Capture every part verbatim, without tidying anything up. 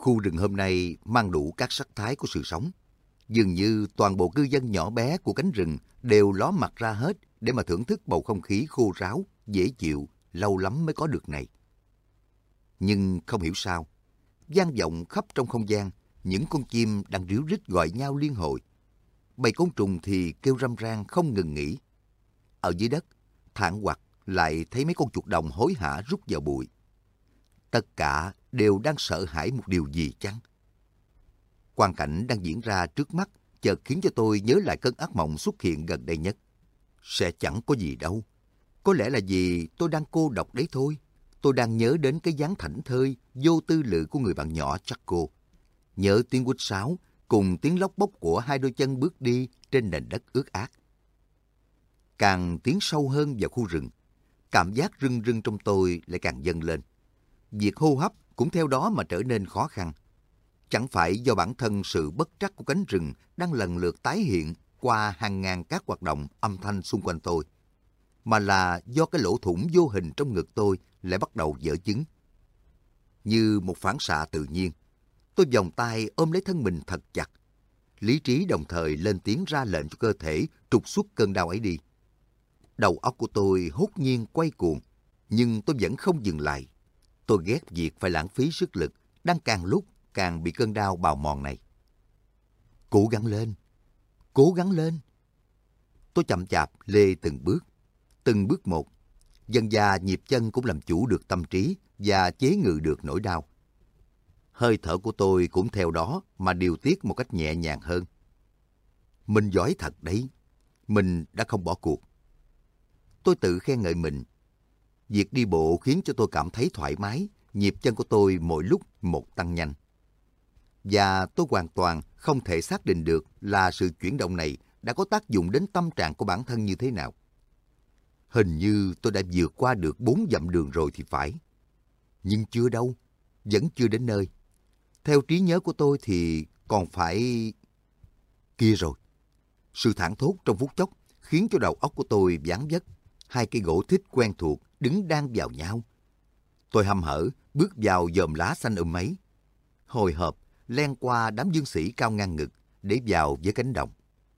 Khu rừng hôm nay mang đủ các sắc thái của sự sống. Dường như toàn bộ cư dân nhỏ bé của cánh rừng đều ló mặt ra hết để mà thưởng thức bầu không khí khô ráo, dễ chịu, lâu lắm mới có được này. Nhưng không hiểu sao, vang vọng khắp trong không gian, những con chim đang ríu rít gọi nhau liên hồi. Bầy côn trùng thì kêu râm ran không ngừng nghỉ. Ở dưới đất, thản hoặc lại thấy mấy con chuột đồng hối hả rút vào bụi. Tất cả đều đang sợ hãi một điều gì chăng? Quang cảnh đang diễn ra trước mắt chợt khiến cho tôi nhớ lại cơn ác mộng xuất hiện gần đây nhất. Sẽ chẳng có gì đâu. Có lẽ là vì tôi đang cô độc đấy thôi. Tôi đang nhớ đến cái dáng thảnh thơi, vô tư lự của người bạn nhỏ Chaco. Nhớ tiếng huýt sáo cùng tiếng lóc bốc của hai đôi chân bước đi trên nền đất ướt át. Càng tiến sâu hơn vào khu rừng, cảm giác rưng rưng trong tôi lại càng dâng lên. Việc hô hấp cũng theo đó mà trở nên khó khăn. Chẳng phải do bản thân sự bất trắc của cánh rừng đang lần lượt tái hiện qua hàng ngàn các hoạt động âm thanh xung quanh tôi, mà là do cái lỗ thủng vô hình trong ngực tôi lại bắt đầu vỡ chứng. Như một phản xạ tự nhiên, tôi vòng tay ôm lấy thân mình thật chặt. Lý trí đồng thời lên tiếng ra lệnh cho cơ thể trục xuất cơn đau ấy đi. Đầu óc của tôi hốt nhiên quay cuồng, nhưng tôi vẫn không dừng lại. Tôi ghét việc phải lãng phí sức lực, đang càng lúc càng bị cơn đau bào mòn này. Cố gắng lên, cố gắng lên. Tôi chậm chạp lê từng bước, từng bước một. Dần dà nhịp chân cũng làm chủ được tâm trí và chế ngự được nỗi đau. Hơi thở của tôi cũng theo đó mà điều tiết một cách nhẹ nhàng hơn. Mình giỏi thật đấy, mình đã không bỏ cuộc. Tôi tự khen ngợi mình. Việc đi bộ khiến cho tôi cảm thấy thoải mái, nhịp chân của tôi mỗi lúc một tăng nhanh. Và tôi hoàn toàn không thể xác định được là sự chuyển động này đã có tác dụng đến tâm trạng của bản thân như thế nào. Hình như tôi đã vượt qua được bốn dặm đường rồi thì phải. Nhưng chưa đâu, vẫn chưa đến nơi. Theo trí nhớ của tôi thì còn phải... Kia rồi. Sự thảng thốt trong phút chốc khiến cho đầu óc của tôi váng vất. Hai cây gỗ thích quen thuộc đứng đan vào nhau. Tôi hăm hở bước vào dòm lá xanh um ấy. Hồi hộp len qua đám dương sĩ cao ngang ngực để vào với cánh đồng.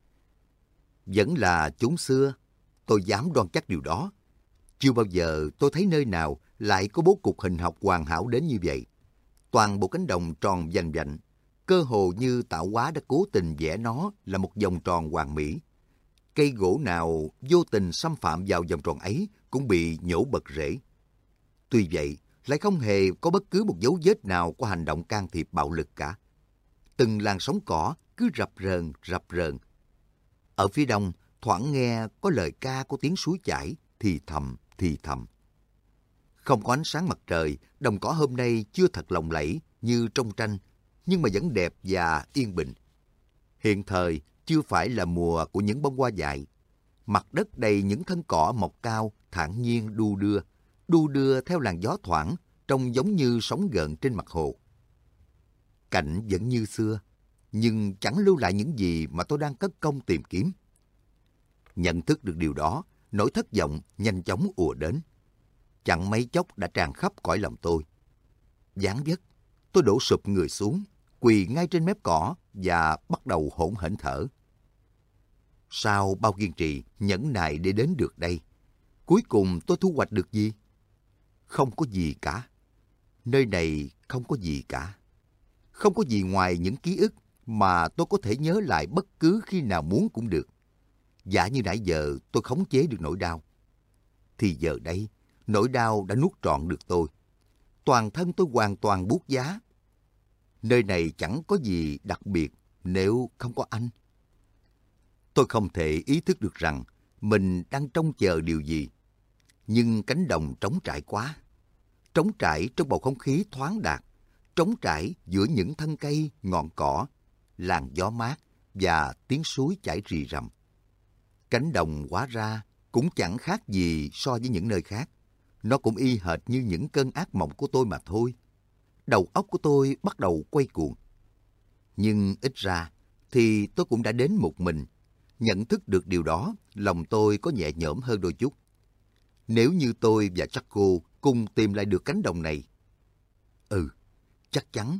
Vẫn là chốn xưa, tôi dám đoan chắc điều đó. Chưa bao giờ tôi thấy nơi nào lại có bố cục hình học hoàn hảo đến như vậy. Toàn bộ cánh đồng tròn vành vạnh, cơ hồ như tạo hóa đã cố tình vẽ nó là một vòng tròn hoàn mỹ. Cây gỗ nào vô tình xâm phạm vào vòng tròn ấy cũng bị nhổ bật rễ. Tuy vậy, lại không hề có bất cứ một dấu vết nào của hành động can thiệp bạo lực cả. Từng làn sóng cỏ cứ rập rờn, rập rờn. Ở phía đông, thoảng nghe có lời ca của tiếng suối chảy, thì thầm, thì thầm. Không có ánh sáng mặt trời, đồng cỏ hôm nay chưa thật lộng lẫy như trong tranh, nhưng mà vẫn đẹp và yên bình. Hiện thời, chưa phải là mùa của những bông hoa dại. Mặt đất đầy những thân cỏ mọc cao, thản nhiên đu đưa, đu đưa theo làn gió thoảng, trông giống như sóng gợn trên mặt hồ. Cảnh vẫn như xưa, nhưng chẳng lưu lại những gì mà tôi đang cất công tìm kiếm. Nhận thức được điều đó, nỗi thất vọng nhanh chóng ùa đến. Chẳng mấy chốc đã tràn khắp cõi lòng tôi. Giáng vất, tôi đổ sụp người xuống, quỳ ngay trên mép cỏ và bắt đầu hổn hển thở. Sau bao kiên trì, nhẫn nại để đến được đây, cuối cùng tôi thu hoạch được gì? Không có gì cả. Nơi này không có gì cả. Không có gì ngoài những ký ức mà tôi có thể nhớ lại bất cứ khi nào muốn cũng được. Giả như nãy giờ tôi khống chế được nỗi đau, thì giờ đây, nỗi đau đã nuốt trọn được tôi. Toàn thân tôi hoàn toàn buốt giá. Nơi này chẳng có gì đặc biệt nếu không có anh. Tôi không thể ý thức được rằng mình đang trông chờ điều gì. Nhưng cánh đồng trống trải quá. Trống trải trong bầu không khí thoáng đạt. Trống trải giữa những thân cây, ngọn cỏ, làn gió mát và tiếng suối chảy rì rầm. Cánh đồng hóa ra cũng chẳng khác gì so với những nơi khác. Nó cũng y hệt như những cơn ác mộng của tôi mà thôi. Đầu óc của tôi bắt đầu quay cuồng. Nhưng ít ra thì tôi cũng đã đến một mình. Nhận thức được điều đó, lòng tôi có nhẹ nhõm hơn đôi chút. Nếu như tôi và Chaco cùng tìm lại được cánh đồng này, ừ, chắc chắn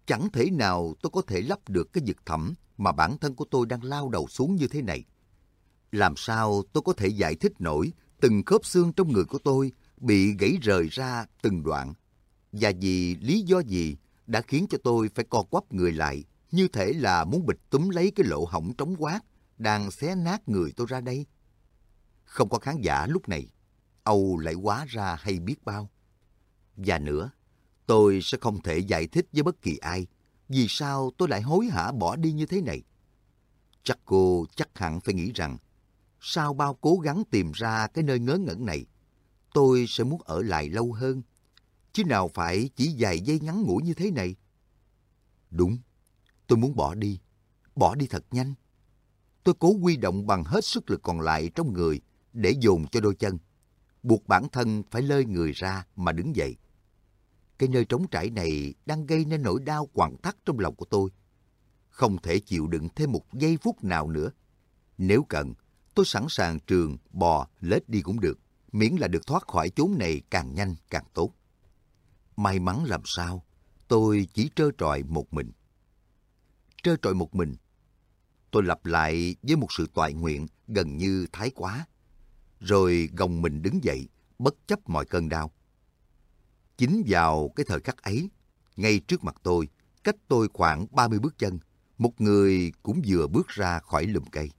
Chẳng thể nào tôi có thể lấp được cái vực thẳm mà bản thân của tôi đang lao đầu xuống như thế này. Làm sao tôi có thể giải thích nổi từng khớp xương trong người của tôi bị gãy rời ra từng đoạn? Và vì lý do gì đã khiến cho tôi phải co quắp người lại, như thể là muốn bịt túm lấy cái lỗ hổng trống quát đang xé nát người tôi ra đây? Không có khán giả lúc này, Âu lại hóa ra hay biết bao. Và nữa, tôi sẽ không thể giải thích với bất kỳ ai vì sao tôi lại hối hả bỏ đi như thế này. Chắc cô chắc hẳn phải nghĩ rằng, sau bao cố gắng tìm ra cái nơi ngớ ngẩn này, tôi sẽ muốn ở lại lâu hơn, chứ nào phải chỉ vài giây ngắn ngủi như thế này. Đúng, tôi muốn bỏ đi, bỏ đi thật nhanh. Tôi cố huy động bằng hết sức lực còn lại trong người để dồn cho đôi chân, buộc bản thân phải lơi người ra mà đứng dậy. Cái nơi trống trải này đang gây nên nỗi đau quặn thắt trong lòng của tôi. Không thể chịu đựng thêm một giây phút nào nữa. Nếu cần, tôi sẵn sàng trường, bò, lết đi cũng được, miễn là được thoát khỏi chốn này càng nhanh càng tốt. May mắn làm sao, tôi chỉ trơ trọi một mình. Trơ trọi một mình. Tôi lặp lại với một sự toại nguyện gần như thái quá, rồi gồng mình đứng dậy, bất chấp mọi cơn đau. Chính vào cái thời khắc ấy, ngay trước mặt tôi, cách tôi khoảng ba mươi bước chân, một người cũng vừa bước ra khỏi lùm cây.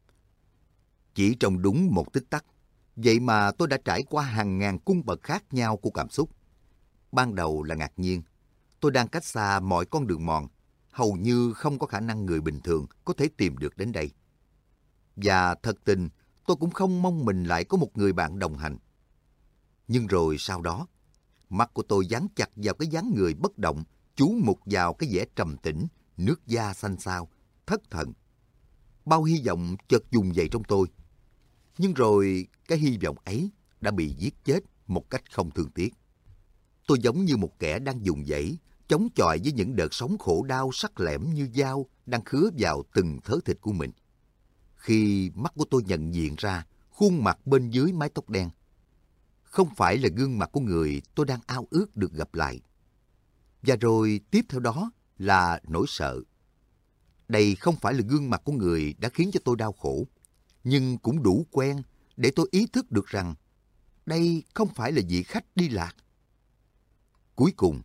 Chỉ trong đúng một tích tắc, vậy mà tôi đã trải qua hàng ngàn cung bậc khác nhau của cảm xúc. Ban đầu là ngạc nhiên, tôi đang cách xa mọi con đường mòn, hầu như không có khả năng người bình thường có thể tìm được đến đây. Và thật tình, tôi cũng không mong mình lại có một người bạn đồng hành. Nhưng rồi sau đó, mắt của tôi dán chặt vào cái dáng người bất động, chú mục vào cái vẻ trầm tĩnh, nước da xanh xao, thất thần. Bao hy vọng chợt vùng dậy trong tôi. Nhưng rồi cái hy vọng ấy đã bị giết chết một cách không thương tiếc. Tôi giống như một kẻ đang vùng vẫy, chống chọi với những đợt sóng khổ đau sắc lẻm như dao đang khứa vào từng thớ thịt của mình. Khi mắt của tôi nhận diện ra khuôn mặt bên dưới mái tóc đen, không phải là gương mặt của người tôi đang ao ước được gặp lại. Và rồi tiếp theo đó là nỗi sợ. Đây không phải là gương mặt của người đã khiến cho tôi đau khổ, nhưng cũng đủ quen để tôi ý thức được rằng đây không phải là vị khách đi lạc. Cuối cùng,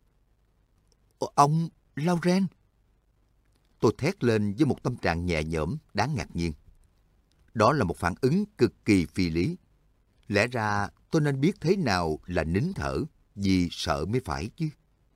ông Lauren! Tôi thét lên với một tâm trạng nhẹ nhõm đáng ngạc nhiên. Đó là một phản ứng cực kỳ phi lý. Lẽ ra tôi nên biết thế nào là nín thở, vì sợ mới phải chứ.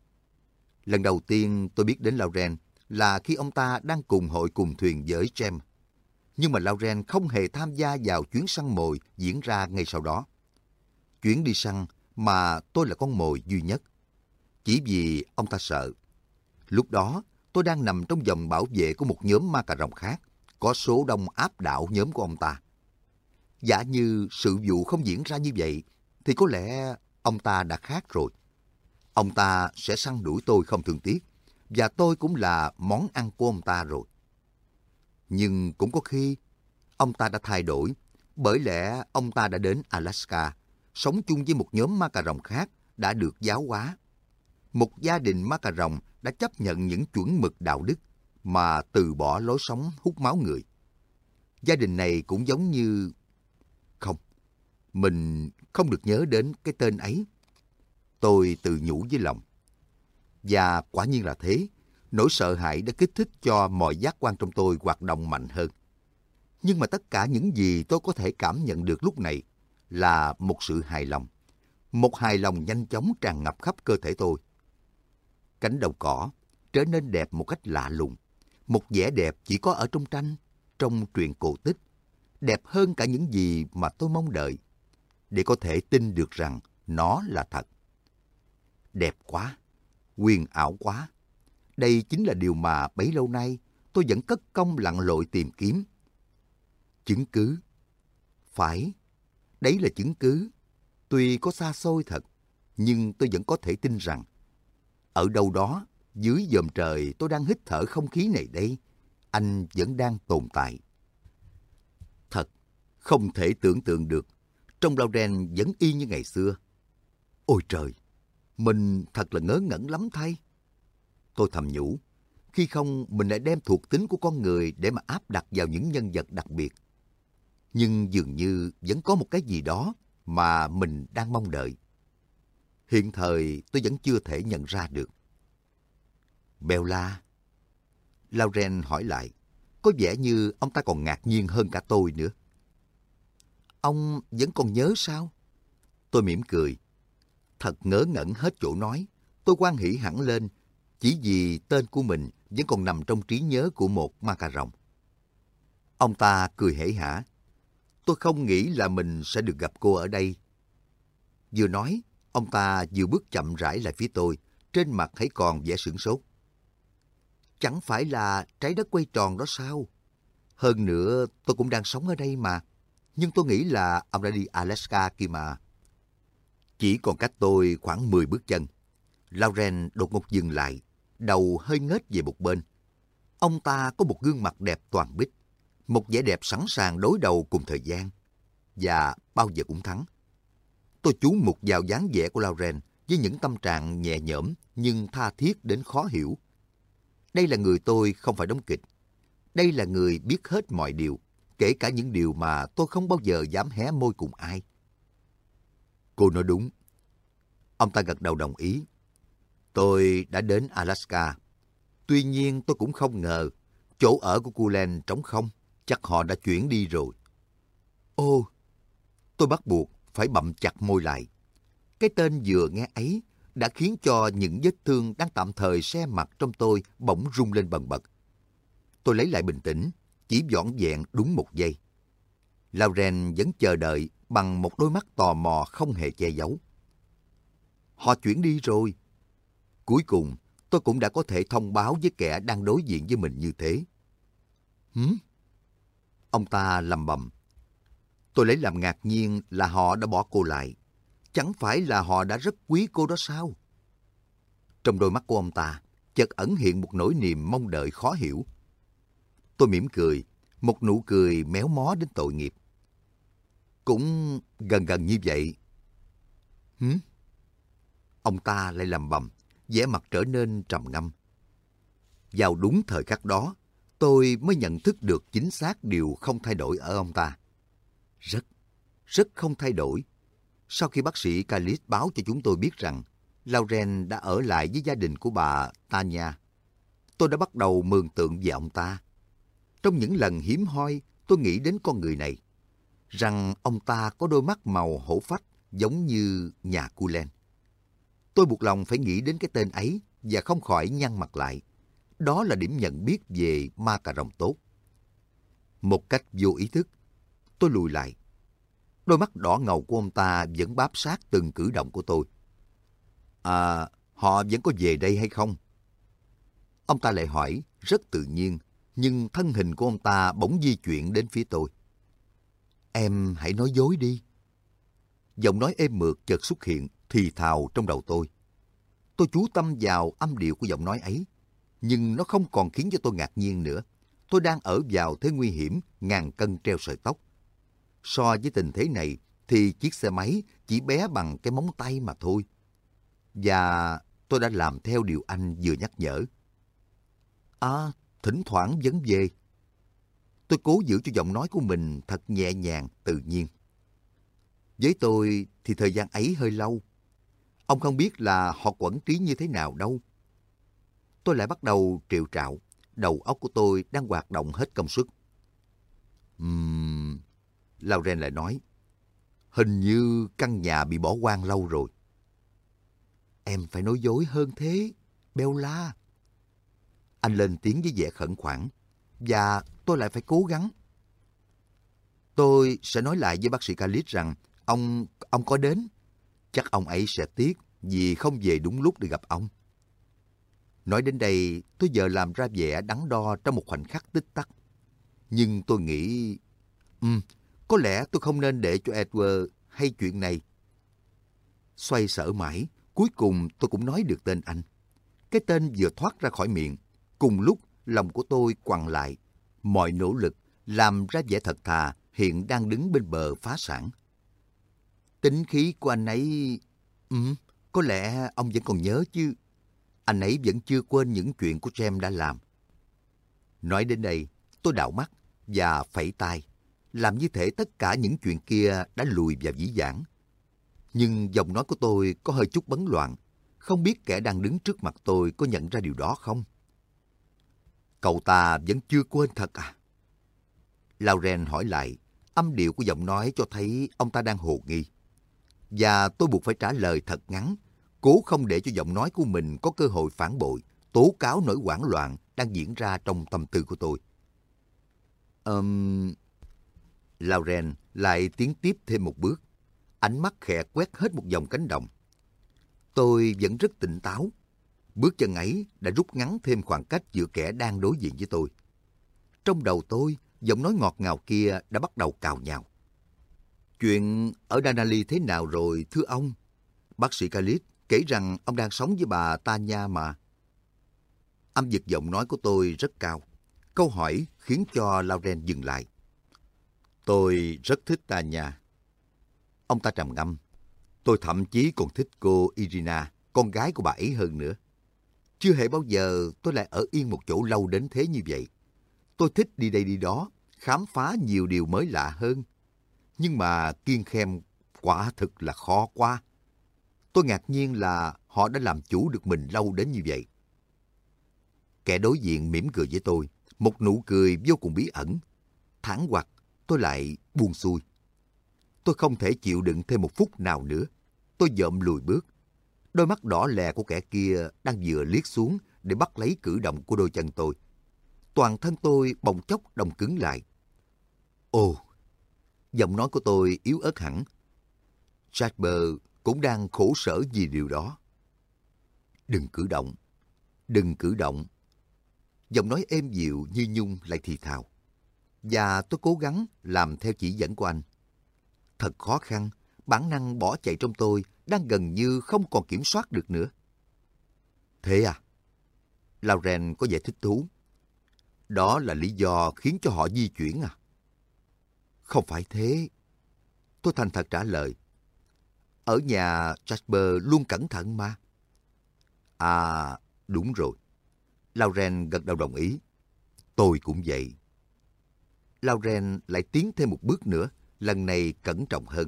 Lần đầu tiên tôi biết đến Lauren là khi ông ta đang cùng hội cùng thuyền với James. Nhưng mà Lauren không hề tham gia vào chuyến săn mồi diễn ra ngay sau đó. Chuyến đi săn mà tôi là con mồi duy nhất. Chỉ vì ông ta sợ. Lúc đó, tôi đang nằm trong vòng bảo vệ của một nhóm ma cà rồng khác, có số đông áp đảo nhóm của ông ta. Giả như sự vụ không diễn ra như vậy, thì có lẽ ông ta đã khác rồi. Ông ta sẽ săn đuổi tôi không thương tiếc, và tôi cũng là món ăn của ông ta rồi. Nhưng cũng có khi, ông ta đã thay đổi, bởi lẽ ông ta đã đến Alaska, sống chung với một nhóm ma cà rồng khác đã được giáo hóa. Một gia đình ma cà rồng đã chấp nhận những chuẩn mực đạo đức mà từ bỏ lối sống hút máu người. Gia đình này cũng giống như... Không, mình không được nhớ đến cái tên ấy. Tôi tự nhủ với lòng. Và quả nhiên là thế, nỗi sợ hãi đã kích thích cho mọi giác quan trong tôi hoạt động mạnh hơn. Nhưng mà tất cả những gì tôi có thể cảm nhận được lúc này là một sự hài lòng. Một hài lòng nhanh chóng tràn ngập khắp cơ thể tôi. Cánh đồng cỏ trở nên đẹp một cách lạ lùng. Một vẻ đẹp chỉ có ở trong tranh, trong truyện cổ tích. Đẹp hơn cả những gì mà tôi mong đợi, để có thể tin được rằng nó là thật. Đẹp quá, huyền ảo quá. Đây chính là điều mà bấy lâu nay tôi vẫn cất công lặn lội tìm kiếm. Chứng cứ. Phải, đấy là chứng cứ. Tuy có xa xôi thật, nhưng tôi vẫn có thể tin rằng ở đâu đó, dưới vòm trời tôi đang hít thở không khí này đây, anh vẫn đang tồn tại. Thật, không thể tưởng tượng được, trong Lauren vẫn y như ngày xưa. Ôi trời, mình thật là ngớ ngẩn lắm thay. Tôi thầm nhủ, khi không mình lại đem thuộc tính của con người để mà áp đặt vào những nhân vật đặc biệt. Nhưng dường như vẫn có một cái gì đó mà mình đang mong đợi. Hiện thời tôi vẫn chưa thể nhận ra được. Bella? Lauren hỏi lại, có vẻ như ông ta còn ngạc nhiên hơn cả tôi nữa. Ông vẫn còn nhớ sao? Tôi mỉm cười. Thật ngớ ngẩn hết chỗ nói, tôi hoan hỉ hẳn lên, chỉ vì tên của mình vẫn còn nằm trong trí nhớ của một ma cà rồng. Ông ta cười hể hả. Tôi không nghĩ là mình sẽ được gặp cô ở đây. Vừa nói, ông ta vừa bước chậm rãi lại phía tôi, trên mặt hãy còn vẻ sửng sốt. Chẳng phải là trái đất quay tròn đó sao? Hơn nữa, tôi cũng đang sống ở đây mà. Nhưng tôi nghĩ là ông đã đi Alaska kia mà. Chỉ còn cách tôi khoảng mười bước chân. Lauren đột ngột dừng lại, đầu hơi nghếch về một bên. Ông ta có một gương mặt đẹp toàn bích, một vẻ đẹp sẵn sàng đối đầu cùng thời gian. Và bao giờ cũng thắng. Tôi chú mục vào dáng vẻ của Lauren với những tâm trạng nhẹ nhõm nhưng tha thiết đến khó hiểu. Đây là người tôi không phải đóng kịch. Đây là người biết hết mọi điều, kể cả những điều mà tôi không bao giờ dám hé môi cùng ai. Cô nói đúng. Ông ta gật đầu đồng ý. Tôi đã đến Alaska. Tuy nhiên tôi cũng không ngờ chỗ ở của Cullen trống không. Chắc họ đã chuyển đi rồi. Ô, tôi bắt buộc phải bậm chặt môi lại. Cái tên vừa nghe ấy đã khiến cho những vết thương đang tạm thời se mặt trong tôi bỗng rung lên bần bật. Tôi lấy lại bình tĩnh, chỉ vỏn vẹn đúng một giây. Lauren vẫn chờ đợi bằng một đôi mắt tò mò không hề che giấu. Họ chuyển đi rồi. Cuối cùng, tôi cũng đã có thể thông báo với kẻ đang đối diện với mình như thế. Hửm? Ông ta lầm bầm. Tôi lấy làm ngạc nhiên là họ đã bỏ cô lại. Chẳng phải là họ đã rất quý cô đó sao? Trong đôi mắt của ông ta, chợt ẩn hiện một nỗi niềm mong đợi khó hiểu. Tôi mỉm cười, một nụ cười méo mó đến tội nghiệp. Cũng gần gần như vậy. Hửm? Ông ta lại lầm bầm, vẻ mặt trở nên trầm ngâm. Vào đúng thời khắc đó, tôi mới nhận thức được chính xác điều không thay đổi ở ông ta. Rất, rất không thay đổi. Sau khi bác sĩ Callis báo cho chúng tôi biết rằng Lauren đã ở lại với gia đình của bà Tanya, tôi đã bắt đầu mường tượng về ông ta. Trong những lần hiếm hoi, tôi nghĩ đến con người này, rằng ông ta có đôi mắt màu hổ phách giống như nhà Cullen. Tôi buộc lòng phải nghĩ đến cái tên ấy và không khỏi nhăn mặt lại. Đó là điểm nhận biết về ma cà rồng tốt. Một cách vô ý thức, tôi lùi lại. Đôi mắt đỏ ngầu của ông ta vẫn bám sát từng cử động của tôi. À, họ vẫn có về đây hay không? Ông ta lại hỏi, rất tự nhiên, nhưng thân hình của ông ta bỗng di chuyển đến phía tôi. Em hãy nói dối đi. Giọng nói êm mượt chợt xuất hiện, thì thào trong đầu tôi. Tôi chú tâm vào âm điệu của giọng nói ấy, nhưng nó không còn khiến cho tôi ngạc nhiên nữa. Tôi đang ở vào thế nguy hiểm, ngàn cân treo sợi tóc. So với tình thế này, thì chiếc xe máy chỉ bé bằng cái móng tay mà thôi. Và tôi đã làm theo điều anh vừa nhắc nhở. À, thỉnh thoảng vẫn về. Tôi cố giữ cho giọng nói của mình thật nhẹ nhàng, tự nhiên. Với tôi thì thời gian ấy hơi lâu. Ông không biết là họ quẩn trí như thế nào đâu. Tôi lại bắt đầu triệu trạo. Đầu óc của tôi đang hoạt động hết công suất. Ừm... Lauren lại nói. Hình như căn nhà bị bỏ hoang lâu rồi. Em phải nói dối hơn thế, Bella. Anh lên tiếng với vẻ khẩn khoản. Và tôi lại phải cố gắng. Tôi sẽ nói lại với bác sĩ Callis rằng ông ông có đến. Chắc ông ấy sẽ tiếc vì không về đúng lúc để gặp ông. Nói đến đây, tôi giờ làm ra vẻ đắn đo trong một khoảnh khắc tích tắc. Nhưng tôi nghĩ... Um, có lẽ tôi không nên để cho Edward hay chuyện này. Xoay sở mãi, cuối cùng tôi cũng nói được tên anh. Cái tên vừa thoát ra khỏi miệng. Cùng lúc, lòng của tôi quặn lại. Mọi nỗ lực làm ra vẻ thật thà hiện đang đứng bên bờ phá sản. Tính khí của anh ấy... Ừ, có lẽ ông vẫn còn nhớ chứ. anh ấy vẫn chưa quên những chuyện của James đã làm. Nói đến đây, tôi đảo mắt và phẩy tay, làm như thể tất cả những chuyện kia đã lùi vào dĩ vãng. Nhưng giọng nói của tôi có hơi chút bấn loạn, không biết kẻ đang đứng trước mặt tôi có nhận ra điều đó không? Cậu ta vẫn chưa quên thật à? Lauren hỏi lại, âm điệu của giọng nói cho thấy ông ta đang hồ nghi. Và tôi buộc phải trả lời thật ngắn, cố không để cho giọng nói của mình có cơ hội phản bội, tố cáo nỗi hoảng loạn đang diễn ra trong tâm tư của tôi. Um... Lauren lại tiến tiếp thêm một bước, ánh mắt khẽ quét hết một vòng cánh đồng. Tôi vẫn rất tỉnh táo. Bước chân ấy đã rút ngắn thêm khoảng cách giữa kẻ đang đối diện với tôi. Trong đầu tôi, giọng nói ngọt ngào kia đã bắt đầu cào nhào. Chuyện ở Denali thế nào rồi, thưa ông? Bác sĩ Khalid kể rằng ông đang sống với bà Tanya mà. Âm vực giọng nói của tôi rất cao. Câu hỏi khiến cho Lauren dừng lại. Tôi rất thích Tanya. Ông ta trầm ngâm. Tôi thậm chí còn thích cô Irina, con gái của bà ấy hơn nữa. Chưa hề bao giờ tôi lại ở yên một chỗ lâu đến thế như vậy. Tôi thích đi đây đi đó, khám phá nhiều điều mới lạ hơn. Nhưng mà kiêng khem quả thực là khó quá. Tôi ngạc nhiên là họ đã làm chủ được mình lâu đến như vậy. Kẻ đối diện mỉm cười với tôi, một nụ cười vô cùng bí ẩn. Thẳng hoặc tôi lại buông xuôi. Tôi không thể chịu đựng thêm một phút nào nữa. Tôi dợm lùi bước. Đôi mắt đỏ lè của kẻ kia đang vừa liếc xuống để bắt lấy cử động của đôi chân tôi. Toàn thân tôi bỗng chốc đông cứng lại. Ồ, giọng nói của tôi yếu ớt hẳn. Jasper cũng đang khổ sở vì điều đó. Đừng cử động, đừng cử động. Giọng nói êm dịu như nhung lại thì thào. Và tôi cố gắng làm theo chỉ dẫn của anh. Thật khó khăn, bản năng bỏ chạy trong tôi đang gần như không còn kiểm soát được nữa. Thế à? Lauren có vẻ thích thú. Đó là lý do khiến cho họ di chuyển à? Không phải thế. Tôi thành thật trả lời. Ở nhà Jasper luôn cẩn thận mà. À, đúng rồi. Lauren gật đầu đồng ý. Tôi cũng vậy. Lauren lại tiến thêm một bước nữa, lần này cẩn trọng hơn.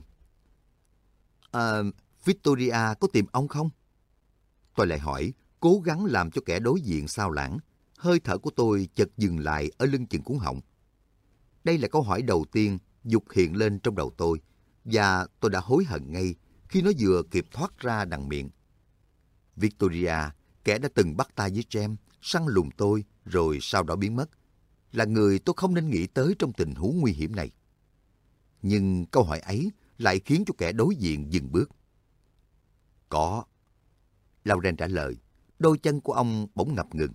À, Victoria có tìm ông không? Tôi lại hỏi, cố gắng làm cho kẻ đối diện sao lãng. Hơi thở của tôi chợt dừng lại ở lưng chừng cuống họng. Đây là câu hỏi đầu tiên dục hiện lên trong đầu tôi, và tôi đã hối hận ngay khi nó vừa kịp thoát ra đằng miệng. Victoria, kẻ đã từng bắt tay với James, săn lùng tôi rồi sau đó biến mất, là người tôi không nên nghĩ tới trong tình huống nguy hiểm này. Nhưng câu hỏi ấy lại khiến cho kẻ đối diện dừng bước. Có. Lauren trả lời, đôi chân của ông bỗng ngập ngừng.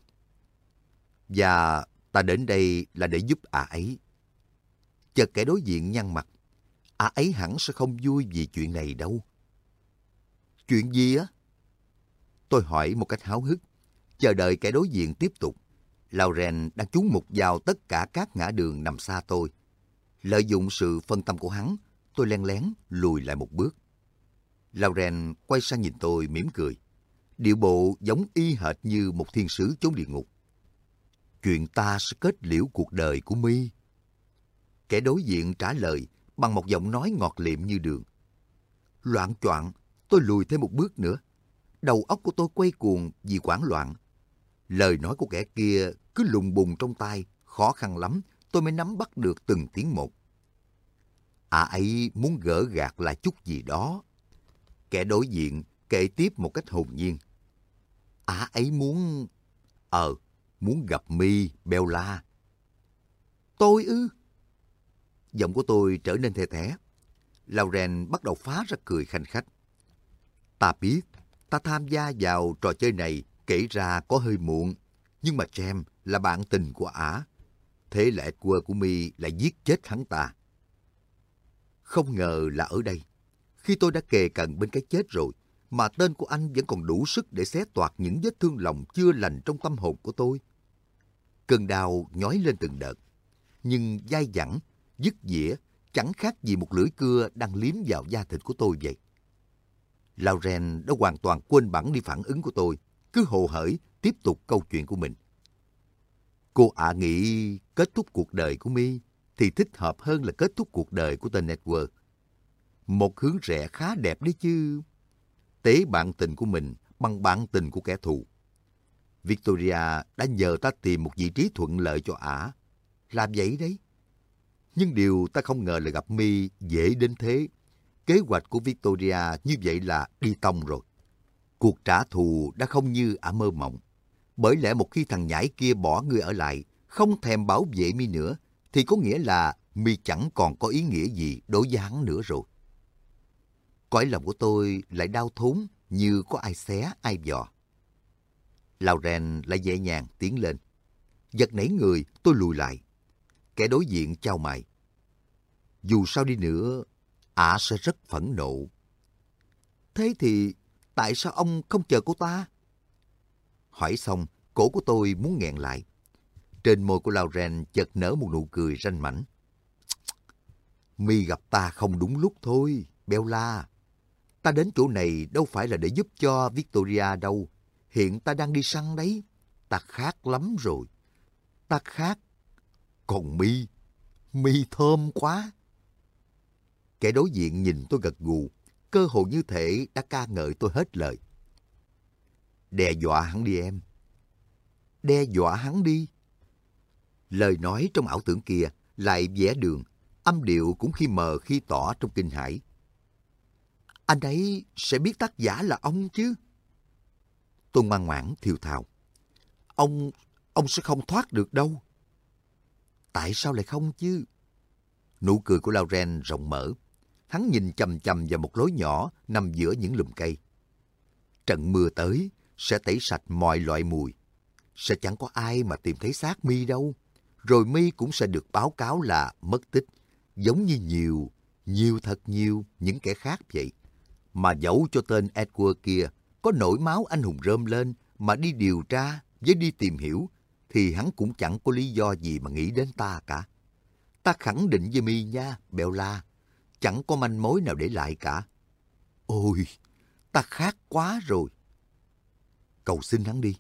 Và ta đến đây là để giúp ả ấy. Chợt kẻ đối diện nhăn mặt. Ả ấy hẳn sẽ không vui vì chuyện này đâu. Chuyện gì á? Tôi hỏi một cách háo hức, chờ đợi kẻ đối diện tiếp tục. Lauren đang trú mục vào tất cả các ngã đường nằm xa tôi. Lợi dụng sự phân tâm của hắn, tôi len lén lùi lại một bước. Lauren quay sang nhìn tôi mỉm cười. Điệu bộ giống y hệt như một thiên sứ chốn địa ngục. Chuyện ta sẽ kết liễu cuộc đời của My. Kẻ đối diện trả lời bằng một giọng nói ngọt liệm như đường. Loạng choạng, tôi lùi thêm một bước nữa. Đầu óc của tôi quay cuồng vì hoảng loạn. Lời nói của kẻ kia cứ lùng bùng trong tai, khó khăn lắm tôi mới nắm bắt được từng tiếng một. Ả ấy muốn gỡ gạt lại chút gì đó. Kẻ đối diện kể tiếp một cách hồn nhiên. Ả ấy muốn... Ờ, muốn gặp My, Bella. Tôi ư? Giọng của tôi trở nên the thé. Lauren bắt đầu phá ra cười khanh khách. Ta biết, ta tham gia vào trò chơi này kể ra có hơi muộn, nhưng mà James là bạn tình của ả. Thế là Edward của My lại giết chết hắn ta. Không ngờ là ở đây, khi tôi đã kề cận bên cái chết rồi, mà tên của anh vẫn còn đủ sức để xé toạc những vết thương lòng chưa lành trong tâm hồn của tôi. Cơn đau nhói lên từng đợt, nhưng dai dẳng, dứt dĩa, chẳng khác gì một lưỡi cưa đang liếm vào da thịt của tôi vậy. Lauren đã hoàn toàn quên bẵng đi phản ứng của tôi, cứ hồ hởi tiếp tục câu chuyện của mình. Cô ả nghĩ kết thúc cuộc đời của My thì thích hợp hơn là kết thúc cuộc đời của tên Edward. Một hướng rẽ khá đẹp đấy chứ. Tế bạn tình của mình bằng bạn tình của kẻ thù. Victoria đã nhờ ta tìm một vị trí thuận lợi cho ả. Làm vậy đấy. Nhưng điều ta không ngờ là gặp My dễ đến thế. Kế hoạch của Victoria như vậy là đi tông rồi. Cuộc trả thù đã không như ả mơ mộng. Bởi lẽ một khi thằng nhãi kia bỏ ngươi ở lại, không thèm bảo vệ My nữa, thì có nghĩa là My chẳng còn có ý nghĩa gì đối với hắn nữa rồi. Cõi lòng của tôi lại đau thốn như có ai xé ai vò. Lauren lại nhẹ nhàng tiến lên. Giật nảy người, tôi lùi lại. Kẻ đối diện chau mày. Dù sao đi nữa, ả sẽ rất phẫn nộ. Thế thì tại sao ông không chờ cô ta? Hỏi xong, cổ của tôi muốn nghẹn lại. Trên môi của Lauren chợt nở một nụ cười ranh mãnh. My gặp ta không đúng lúc thôi, Bella. Ta đến chỗ này đâu phải là để giúp cho Victoria đâu. Hiện ta đang đi săn đấy. Ta khát lắm rồi. Ta khát. Còn My, My thơm quá. Kẻ đối diện nhìn tôi gật gù, cơ hồ như thể đã ca ngợi tôi hết lời. Đe dọa hắn đi em. Đe dọa hắn đi. Lời nói trong ảo tưởng kia lại vẽ đường, âm điệu cũng khi mờ khi tỏ trong kinh hãi. Anh ấy sẽ biết tác giả là ông chứ? Tôi ngoan ngoãn thiều thào. Ông, ông sẽ không thoát được đâu. Tại sao lại không chứ? Nụ cười của Lauren rộng mở. Hắn nhìn chằm chằm vào một lối nhỏ nằm giữa những lùm cây. Trận mưa tới sẽ tẩy sạch mọi loại mùi. Sẽ chẳng có ai mà tìm thấy xác My đâu. Rồi My cũng sẽ được báo cáo là mất tích, giống như nhiều, nhiều thật nhiều những kẻ khác vậy. Mà dẫu cho tên Edward kia có nổi máu anh hùng rơm lên mà đi điều tra với đi tìm hiểu, thì hắn cũng chẳng có lý do gì mà nghĩ đến ta cả. Ta khẳng định với My nha, Bella, chẳng có manh mối nào để lại cả. Ôi, ta khát quá rồi. Cầu xin hắn đi.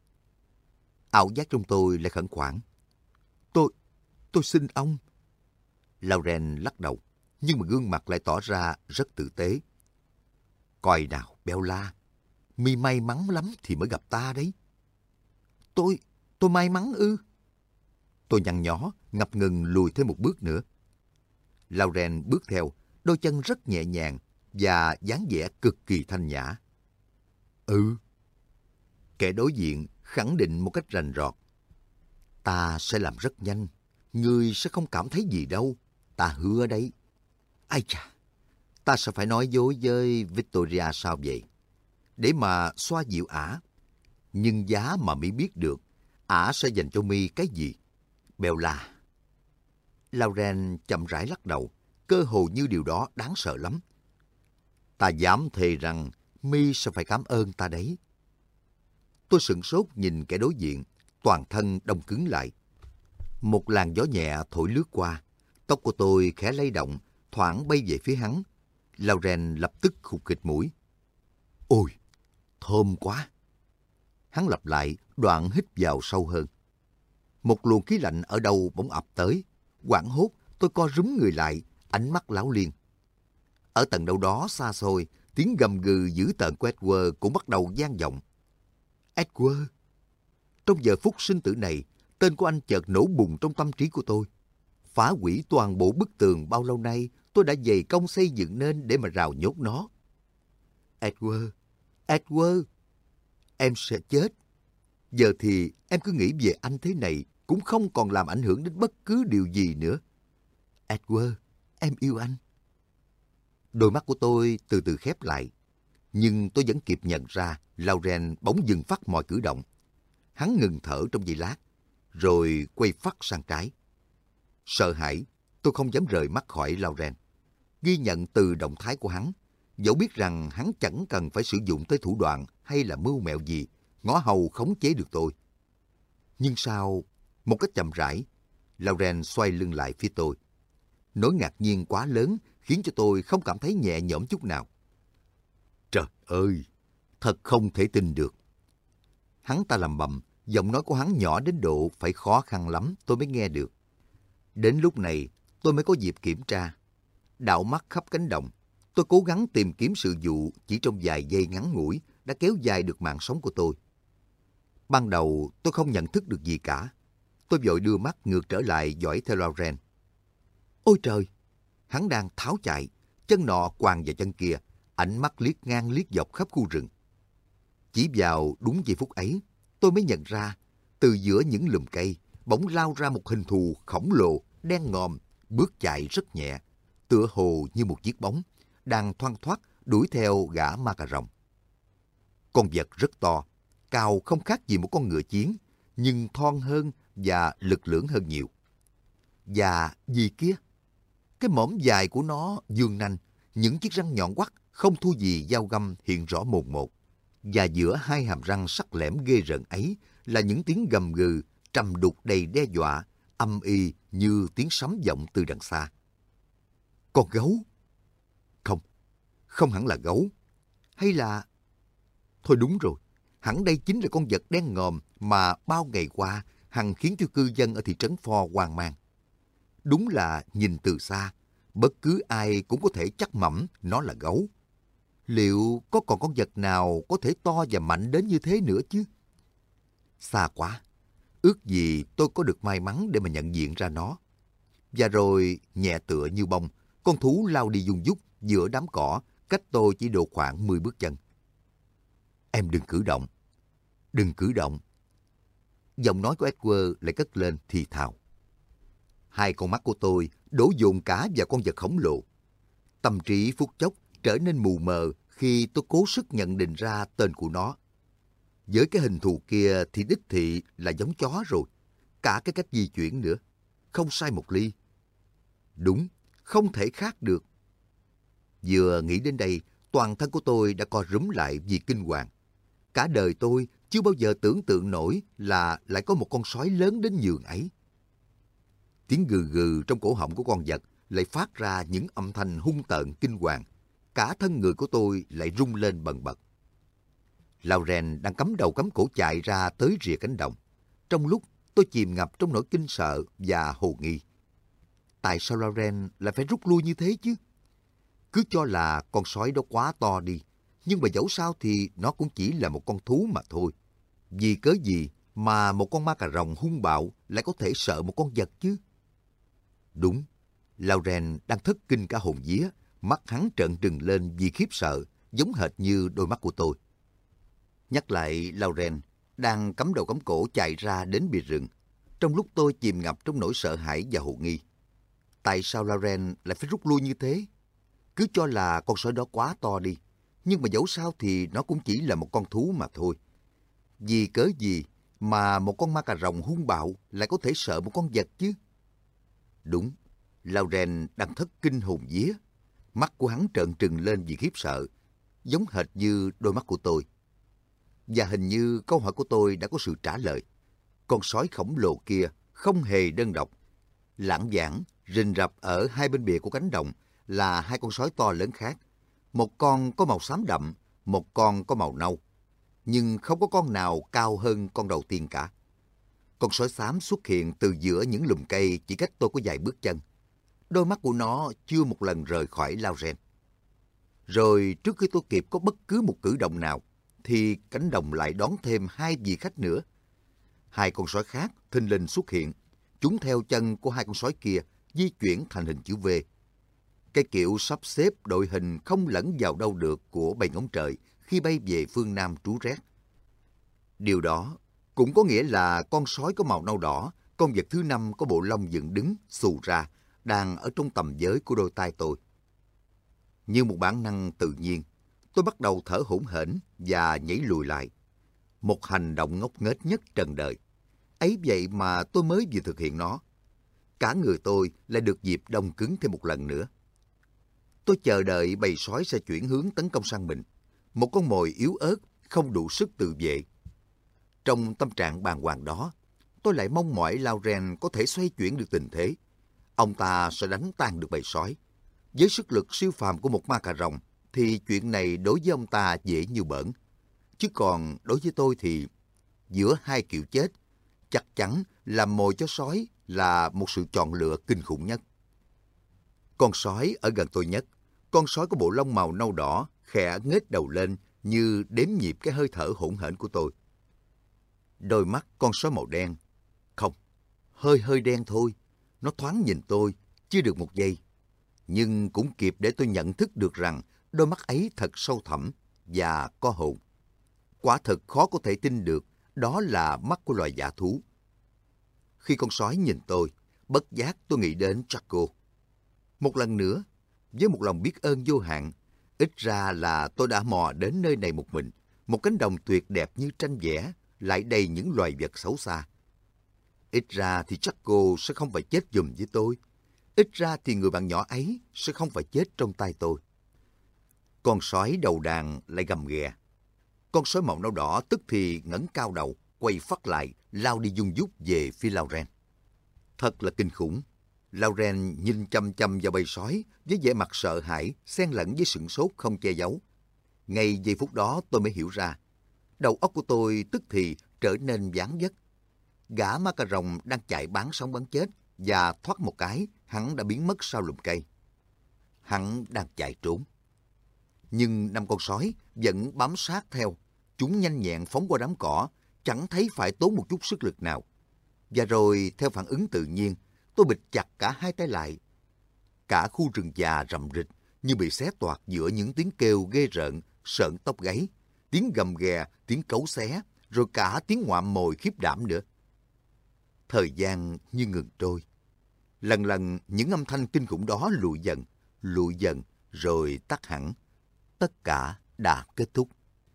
Ảo giác trong tôi lại khẩn khoản. Tôi, tôi xin ông. Lauren lắc đầu, nhưng mà gương mặt lại tỏ ra rất tử tế. Coi nào, Bella, My may mắn lắm thì mới gặp ta đấy. Tôi, tôi may mắn ư? Tôi nhăn nhó, ngập ngừng lùi thêm một bước nữa. Lauren bước theo, đôi chân rất nhẹ nhàng và dáng vẻ cực kỳ thanh nhã. Ừ. Kẻ đối diện khẳng định một cách rành rọt. Ta sẽ làm rất nhanh, ngươi sẽ không cảm thấy gì đâu, ta hứa đấy. Ai chà, ta sẽ phải nói dối với Victoria sao vậy? Để mà xoa dịu ả. Nhưng giá mà My biết được, ả sẽ dành cho My cái gì? Bella. Lauren chậm rãi lắc đầu, cơ hồ như điều đó đáng sợ lắm. Ta dám thề rằng My sẽ phải cảm ơn ta đấy. Tôi sửng sốt nhìn kẻ đối diện, toàn thân đông cứng lại. Một làn gió nhẹ thổi lướt qua, tóc của tôi khẽ lay động, thoảng bay về phía hắn. Lauren lập tức khục khịch mũi. Ôi, thơm quá. Hắn lặp lại, đoạn hít vào sâu hơn. Một luồng khí lạnh ở đâu bỗng ập tới. Hoảng hốt, tôi co rúm người lại, ánh mắt láo liên. Ở tầng đâu đó xa xôi, tiếng gầm gừ dữ tợn của Edward cũng bắt đầu vang vọng. Edward! Trong giờ phút sinh tử này, tên của anh chợt nổ bùng trong tâm trí của tôi. Phá hủy toàn bộ bức tường bao lâu nay tôi đã dày công xây dựng nên để mà rào nhốt nó. Edward! Edward! Em sẽ chết. Giờ thì em cứ nghĩ về anh thế này cũng không còn làm ảnh hưởng đến bất cứ điều gì nữa. Edward, em yêu anh. Đôi mắt của tôi từ từ khép lại, nhưng tôi vẫn kịp nhận ra Lauren bỗng dừng phắt mọi cử động. Hắn ngừng thở trong giây lát, rồi quay phắt sang trái. Sợ hãi, tôi không dám rời mắt khỏi Lauren. Ghi nhận từ động thái của hắn, dẫu biết rằng hắn chẳng cần phải sử dụng tới thủ đoạn hay là mưu mẹo gì, ngó hầu khống chế được tôi. Nhưng sao, một cách chậm rãi, Lauren xoay lưng lại phía tôi. Nỗi ngạc nhiên quá lớn khiến cho tôi không cảm thấy nhẹ nhõm chút nào. Trời ơi, thật không thể tin được. Hắn ta lầm bầm, giọng nói của hắn nhỏ đến độ phải khó khăn lắm tôi mới nghe được. Đến lúc này, tôi mới có dịp kiểm tra. Đảo mắt khắp cánh đồng, tôi cố gắng tìm kiếm sự vụ chỉ trong vài giây ngắn ngủi đã kéo dài được mạng sống của tôi. Ban đầu tôi không nhận thức được gì cả. Tôi vội đưa mắt ngược trở lại dõi theo Lauren. Ôi trời! Hắn đang tháo chạy, chân nọ quàng vào chân kia, ánh mắt liếc ngang liếc dọc khắp khu rừng. Chỉ vào đúng giây phút ấy, tôi mới nhận ra, từ giữa những lùm cây, bỗng lao ra một hình thù khổng lồ, đen ngòm, bước chạy rất nhẹ, tựa hồ như một chiếc bóng, đang thoăn thoắt đuổi theo gã ma cà rồng. Con vật rất to, cao không khác gì một con ngựa chiến, nhưng thon hơn và lực lưỡng hơn nhiều. Và gì kia? Cái mõm dài của nó dương nanh, những chiếc răng nhọn quắt không thua gì dao găm hiện rõ mồn một. Và giữa hai hàm răng sắc lẻm ghê rợn ấy là những tiếng gầm gừ, trầm đục đầy đe dọa, âm y như tiếng sấm vọng từ đằng xa. Con gấu? Không, không hẳn là gấu. Hay là... Thôi đúng rồi, hẳn đây chính là con vật đen ngòm mà bao ngày qua hằng khiến cho cư dân ở thị trấn Pho hoang mang. Đúng là nhìn từ xa, bất cứ ai cũng có thể chắc mẩm nó là gấu. Liệu có còn con vật nào có thể to và mạnh đến như thế nữa chứ? Xa quá, ước gì tôi có được may mắn để mà nhận diện ra nó. Và rồi nhẹ tựa như bông, con thú lao đi dung dúc giữa đám cỏ, cách tôi chỉ độ khoảng mười bước chân. Em đừng cử động, đừng cử động. Giọng nói của Edward lại cất lên thì thào. Hai con mắt của tôi đổ dồn cả vào con vật khổng lồ. Tâm trí phút chốc trở nên mù mờ khi tôi cố sức nhận định ra tên của nó. Với cái hình thù kia thì đích thị là giống chó rồi. Cả cái cách di chuyển nữa. Không sai một ly. Đúng, không thể khác được. Vừa nghĩ đến đây, toàn thân của tôi đã co rúm lại vì kinh hoàng. Cả đời tôi chưa bao giờ tưởng tượng nổi là lại có một con sói lớn đến nhường ấy. Tiếng gừ gừ trong cổ họng của con vật lại phát ra những âm thanh hung tợn kinh hoàng. Cả thân người của tôi lại rung lên bần bật. Lauren đang cắm đầu cắm cổ chạy ra tới rìa cánh đồng. Trong lúc tôi chìm ngập trong nỗi kinh sợ và hồ nghi. Tại sao Lauren lại phải rút lui như thế chứ? Cứ cho là con sói đó quá to đi, nhưng mà dẫu sao thì nó cũng chỉ là một con thú mà thôi. Vì cớ gì mà một con ma cà rồng hung bạo lại có thể sợ một con vật chứ? Đúng, Lauren đang thất kinh cả hồn vía, mắt hắn trợn trừng lên vì khiếp sợ, giống hệt như đôi mắt của tôi. Nhắc lại Lauren đang cắm đầu cắm cổ chạy ra đến bìa rừng, trong lúc tôi chìm ngập trong nỗi sợ hãi và hồ nghi. Tại sao Lauren lại phải rút lui như thế? Cứ cho là con sói đó quá to đi, nhưng mà dẫu sao thì nó cũng chỉ là một con thú mà thôi. Vì cớ gì mà một con ma cà rồng hung bạo lại có thể sợ một con vật chứ? Đúng, Lauren đang thất kinh hồn vía. Mắt của hắn trợn trừng lên vì khiếp sợ, giống hệt như đôi mắt của tôi. Và hình như câu hỏi của tôi đã có sự trả lời. Con sói khổng lồ kia không hề đơn độc. Lảng vảng, rình rập ở hai bên bìa của cánh đồng là hai con sói to lớn khác. Một con có màu xám đậm, một con có màu nâu. Nhưng không có con nào cao hơn con đầu tiên cả. Con sói xám xuất hiện từ giữa những lùm cây chỉ cách tôi có vài bước chân. Đôi mắt của nó chưa một lần rời khỏi Lauren. Rồi trước khi tôi kịp có bất cứ một cử động nào, thì cánh đồng lại đón thêm hai vị khách nữa. Hai con sói khác thình lình xuất hiện. Chúng theo chân của hai con sói kia di chuyển thành hình chữ V. Cái kiểu sắp xếp đội hình không lẫn vào đâu được của bầy ngỗng trời khi bay về phương Nam trú rét. Điều đó cũng có nghĩa là con sói có màu nâu đỏ, con vật thứ năm có bộ lông dựng đứng, xù ra, đang ở trong tầm giới của đôi tai tôi. Như một bản năng tự nhiên, tôi bắt đầu thở hổn hển và nhảy lùi lại. Một hành động ngốc nghếch nhất trần đời. Ấy vậy mà tôi mới vừa thực hiện nó. Cả người tôi lại được dịp đông cứng thêm một lần nữa. Tôi chờ đợi bầy sói sẽ chuyển hướng tấn công sang mình. Một con mồi yếu ớt, không đủ sức tự vệ. Trong tâm trạng bàng hoàng đó, tôi lại mong mỏi Lauren có thể xoay chuyển được tình thế. Ông ta sẽ đánh tan được bầy sói. Với sức lực siêu phàm của một ma cà rồng, thì chuyện này đối với ông ta dễ như bỡn. Chứ còn đối với tôi thì... giữa hai kiểu chết, chắc chắn làm mồi cho sói là một sự chọn lựa kinh khủng nhất. Con sói ở gần tôi nhất, con sói có bộ lông màu nâu đỏ, khẽ nghếch đầu lên như đếm nhịp cái hơi thở hỗn hển của tôi. Đôi mắt con sói màu đen, không, hơi hơi đen thôi, nó thoáng nhìn tôi, chưa được một giây. Nhưng cũng kịp để tôi nhận thức được rằng đôi mắt ấy thật sâu thẳm và có hồn. Quả thật khó có thể tin được đó là mắt của loài dã thú. Khi con sói nhìn tôi, bất giác tôi nghĩ đến Draco. Một lần nữa, với một lòng biết ơn vô hạn, ít ra là tôi đã mò đến nơi này một mình, một cánh đồng tuyệt đẹp như tranh vẽ, lại đầy những loài vật xấu xa. Ít ra thì Draco sẽ không phải chết giùm với tôi. Ít ra thì người bạn nhỏ ấy sẽ không phải chết trong tay tôi. Con sói đầu đàn lại gầm ghè. Con sói màu nâu đỏ tức thì ngẩng cao đầu, quay phắt lại, lao đi dung dút về phía Lauren. Thật là kinh khủng. Lauren nhìn chăm chăm vào bầy sói với vẻ mặt sợ hãi, xen lẫn với sửng sốt không che giấu. Ngay giây phút đó tôi mới hiểu ra. Đầu óc của tôi tức thì trở nên váng vất. Gã ma cà rồng đang chạy bán sống bán chết và thoát một cái, hắn đã biến mất sau lùm cây. Hắn đang chạy trốn. Nhưng năm con sói vẫn bám sát theo. Chúng nhanh nhẹn phóng qua đám cỏ, chẳng thấy phải tốn một chút sức lực nào. Và rồi, theo phản ứng tự nhiên, tôi bịt chặt cả hai tay lại. Cả khu rừng già rậm rịch như bị xé toạc giữa những tiếng kêu ghê rợn, sợn tóc gáy, tiếng gầm ghè, tiếng cấu xé, rồi cả tiếng ngoạm mồi khiếp đảm nữa. Thời gian như ngừng trôi. Lần lần những âm thanh kinh khủng đó lụi dần, lụi dần, rồi tắt hẳn. Tất cả đã kết thúc.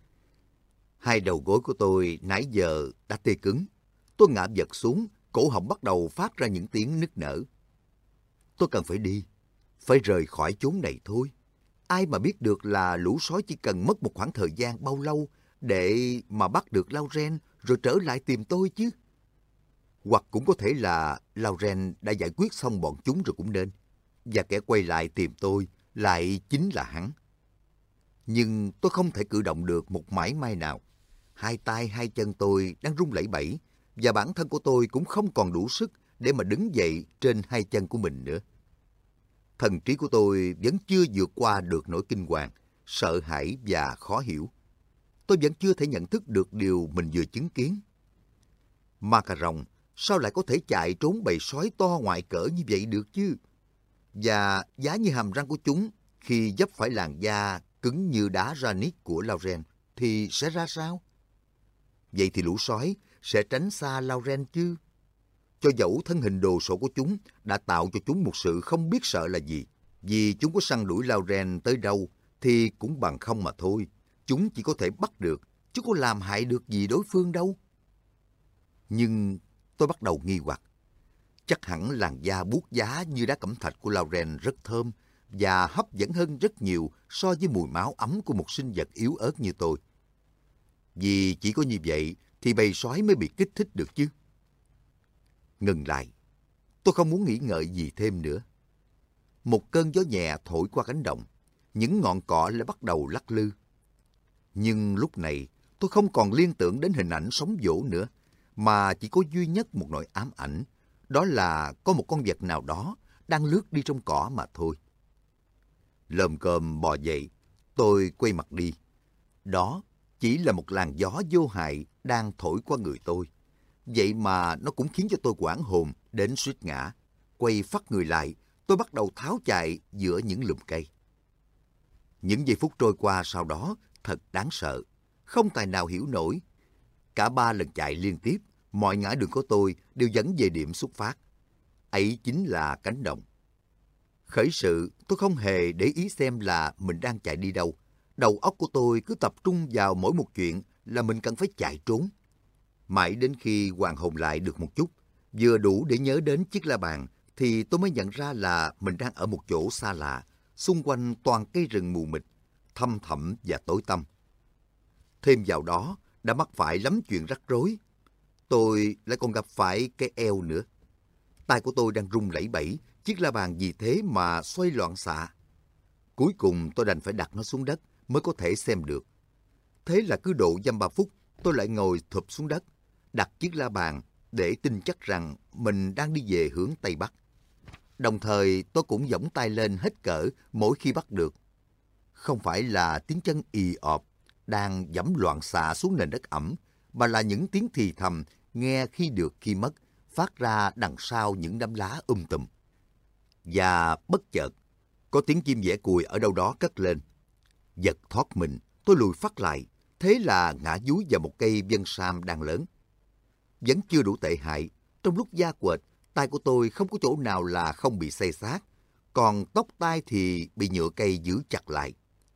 Hai đầu gối của tôi nãy giờ đã tê cứng. Tôi ngã vật xuống, cổ họng bắt đầu phát ra những tiếng nức nở. Tôi cần phải đi, phải rời khỏi chốn này thôi. Ai mà biết được là lũ sói chỉ cần mất một khoảng thời gian bao lâu để mà bắt được Lauren rồi trở lại tìm tôi chứ. Hoặc cũng có thể là Lauren đã giải quyết xong bọn chúng rồi cũng nên. Và kẻ quay lại tìm tôi lại chính là hắn. Nhưng tôi không thể cử động được một mảy may nào. Hai tay hai chân tôi đang run lẩy bẩy và bản thân của tôi cũng không còn đủ sức để mà đứng dậy trên hai chân của mình nữa. Thần trí của tôi vẫn chưa vượt qua được nỗi kinh hoàng, sợ hãi và khó hiểu. Tôi vẫn chưa thể nhận thức được điều mình vừa chứng kiến. Ma cà rồng sao lại có thể chạy trốn bầy sói to ngoại cỡ như vậy được chứ? Và giá như hàm răng của chúng khi vấp phải làn da cứng như đá granite của Lauren thì sẽ ra sao? Vậy thì lũ sói sẽ tránh xa Lauren chứ? Cho dẫu thân hình đồ sộ của chúng đã tạo cho chúng một sự không biết sợ là gì, vì chúng có săn đuổi Lauren tới đâu thì cũng bằng không mà thôi. Chúng chỉ có thể bắt được, chứ có làm hại được gì đối phương đâu. Nhưng tôi bắt đầu nghi hoặc. Chắc hẳn làn da buốt giá như đá cẩm thạch của Lauren rất thơm và hấp dẫn hơn rất nhiều so với mùi máu ấm của một sinh vật yếu ớt như tôi. Vì chỉ có như vậy thì bầy sói mới bị kích thích được chứ. Ngừng lại. Tôi không muốn nghĩ ngợi gì thêm nữa. Một cơn gió nhẹ thổi qua cánh đồng. Những ngọn cỏ lại bắt đầu lắc lư. Nhưng lúc này tôi không còn liên tưởng đến hình ảnh sống dỗ nữa, mà chỉ có duy nhất một nỗi ám ảnh. Đó là có một con vật nào đó đang lướt đi trong cỏ mà thôi. Lồm cồm bò dậy, tôi quay mặt đi. Đó chỉ là một làn gió vô hại đang thổi qua người tôi. Vậy mà nó cũng khiến cho tôi hoảng hồn đến suýt ngã. Quay phắt người lại, tôi bắt đầu tháo chạy giữa những lùm cây. Những giây phút trôi qua sau đó thật đáng sợ, không tài nào hiểu nổi. Cả ba lần chạy liên tiếp, mọi ngã đường của tôi đều dẫn về điểm xuất phát. Ấy chính là cánh đồng. Khởi sự, tôi không hề để ý xem là mình đang chạy đi đâu. Đầu óc của tôi cứ tập trung vào mỗi một chuyện là mình cần phải chạy trốn. Mãi đến khi hoàn hồn lại được một chút, vừa đủ để nhớ đến chiếc la bàn, thì tôi mới nhận ra là mình đang ở một chỗ xa lạ, xung quanh toàn cây rừng mù mịt, thăm thẳm và tối tăm. Thêm vào đó, đã mắc phải lắm chuyện rắc rối. Tôi lại còn gặp phải cái eo nữa. Tay của tôi đang run lẩy bẩy, chiếc la bàn vì thế mà xoay loạn xạ. Cuối cùng tôi đành phải đặt nó xuống đất mới có thể xem được. Thế là cứ độ dăm ba phút, tôi lại ngồi thụp xuống đất. đặt chiếc la bàn để tin chắc rằng mình đang đi về hướng Tây Bắc. Đồng thời tôi cũng giỗng tay lên hết cỡ mỗi khi bắt được. Không phải là tiếng chân ì ọp đang giẫm loạn xạ xuống nền đất ẩm, mà là những tiếng thì thầm nghe khi được khi mất, phát ra đằng sau những đám lá um tùm. Và bất chợt, có tiếng chim dẻ cùi ở đâu đó cất lên. Giật thoát mình, tôi lùi phát lại, thế là ngã dúi vào một cây vân sam đang lớn. Vẫn chưa đủ tệ hại, trong lúc da quệt, tay của tôi không có chỗ nào là không bị xay xát, còn tóc tai thì bị nhựa cây giữ chặt lại.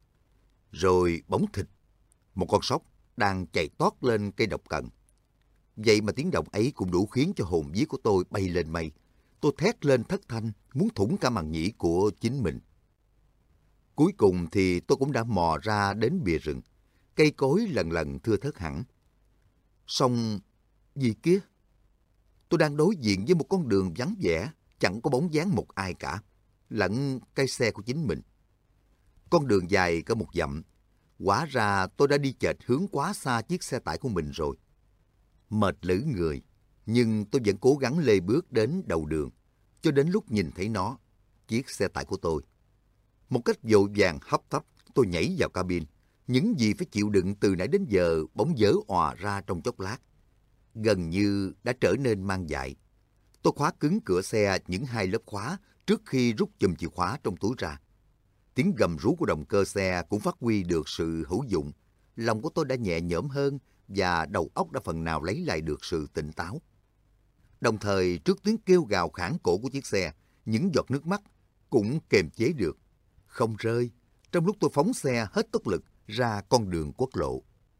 Rồi bỗng thịt, một con sóc đang chạy tót lên cây độc cần. Vậy mà tiếng động ấy cũng đủ khiến cho hồn vía của tôi bay lên mây. Tôi thét lên thất thanh, muốn thủng cả màng nhĩ của chính mình. Cuối cùng thì tôi cũng đã mò ra đến bìa rừng. Cây cối lần lần thưa thớt hẳn. Xong, gì kia? Tôi đang đối diện với một con đường vắng vẻ, chẳng có bóng dáng một ai cả, lẫn cái xe của chính mình. Con đường dài cỡ một dặm, hóa ra tôi đã đi chệch hướng quá xa chiếc xe tải của mình rồi. Mệt lử người, nhưng tôi vẫn cố gắng lê bước đến đầu đường, cho đến lúc nhìn thấy nó, chiếc xe tải của tôi. Một cách vội vàng hấp tấp, tôi nhảy vào cabin. Những gì phải chịu đựng từ nãy đến giờ bỗng vỡ òa ra trong chốc lát. Gần như đã trở nên mang dại. Tôi khóa cứng cửa xe những hai lớp khóa trước khi rút chùm chìa khóa trong túi ra. Tiếng gầm rú của động cơ xe cũng phát huy được sự hữu dụng. Lòng của tôi đã nhẹ nhõm hơn và đầu óc đã phần nào lấy lại được sự tỉnh táo. Đồng thời trước tiếng kêu gào khản cổ của chiếc xe, những giọt nước mắt cũng kiềm chế được, không rơi trong lúc tôi phóng xe hết tốc lực ra con đường quốc lộ.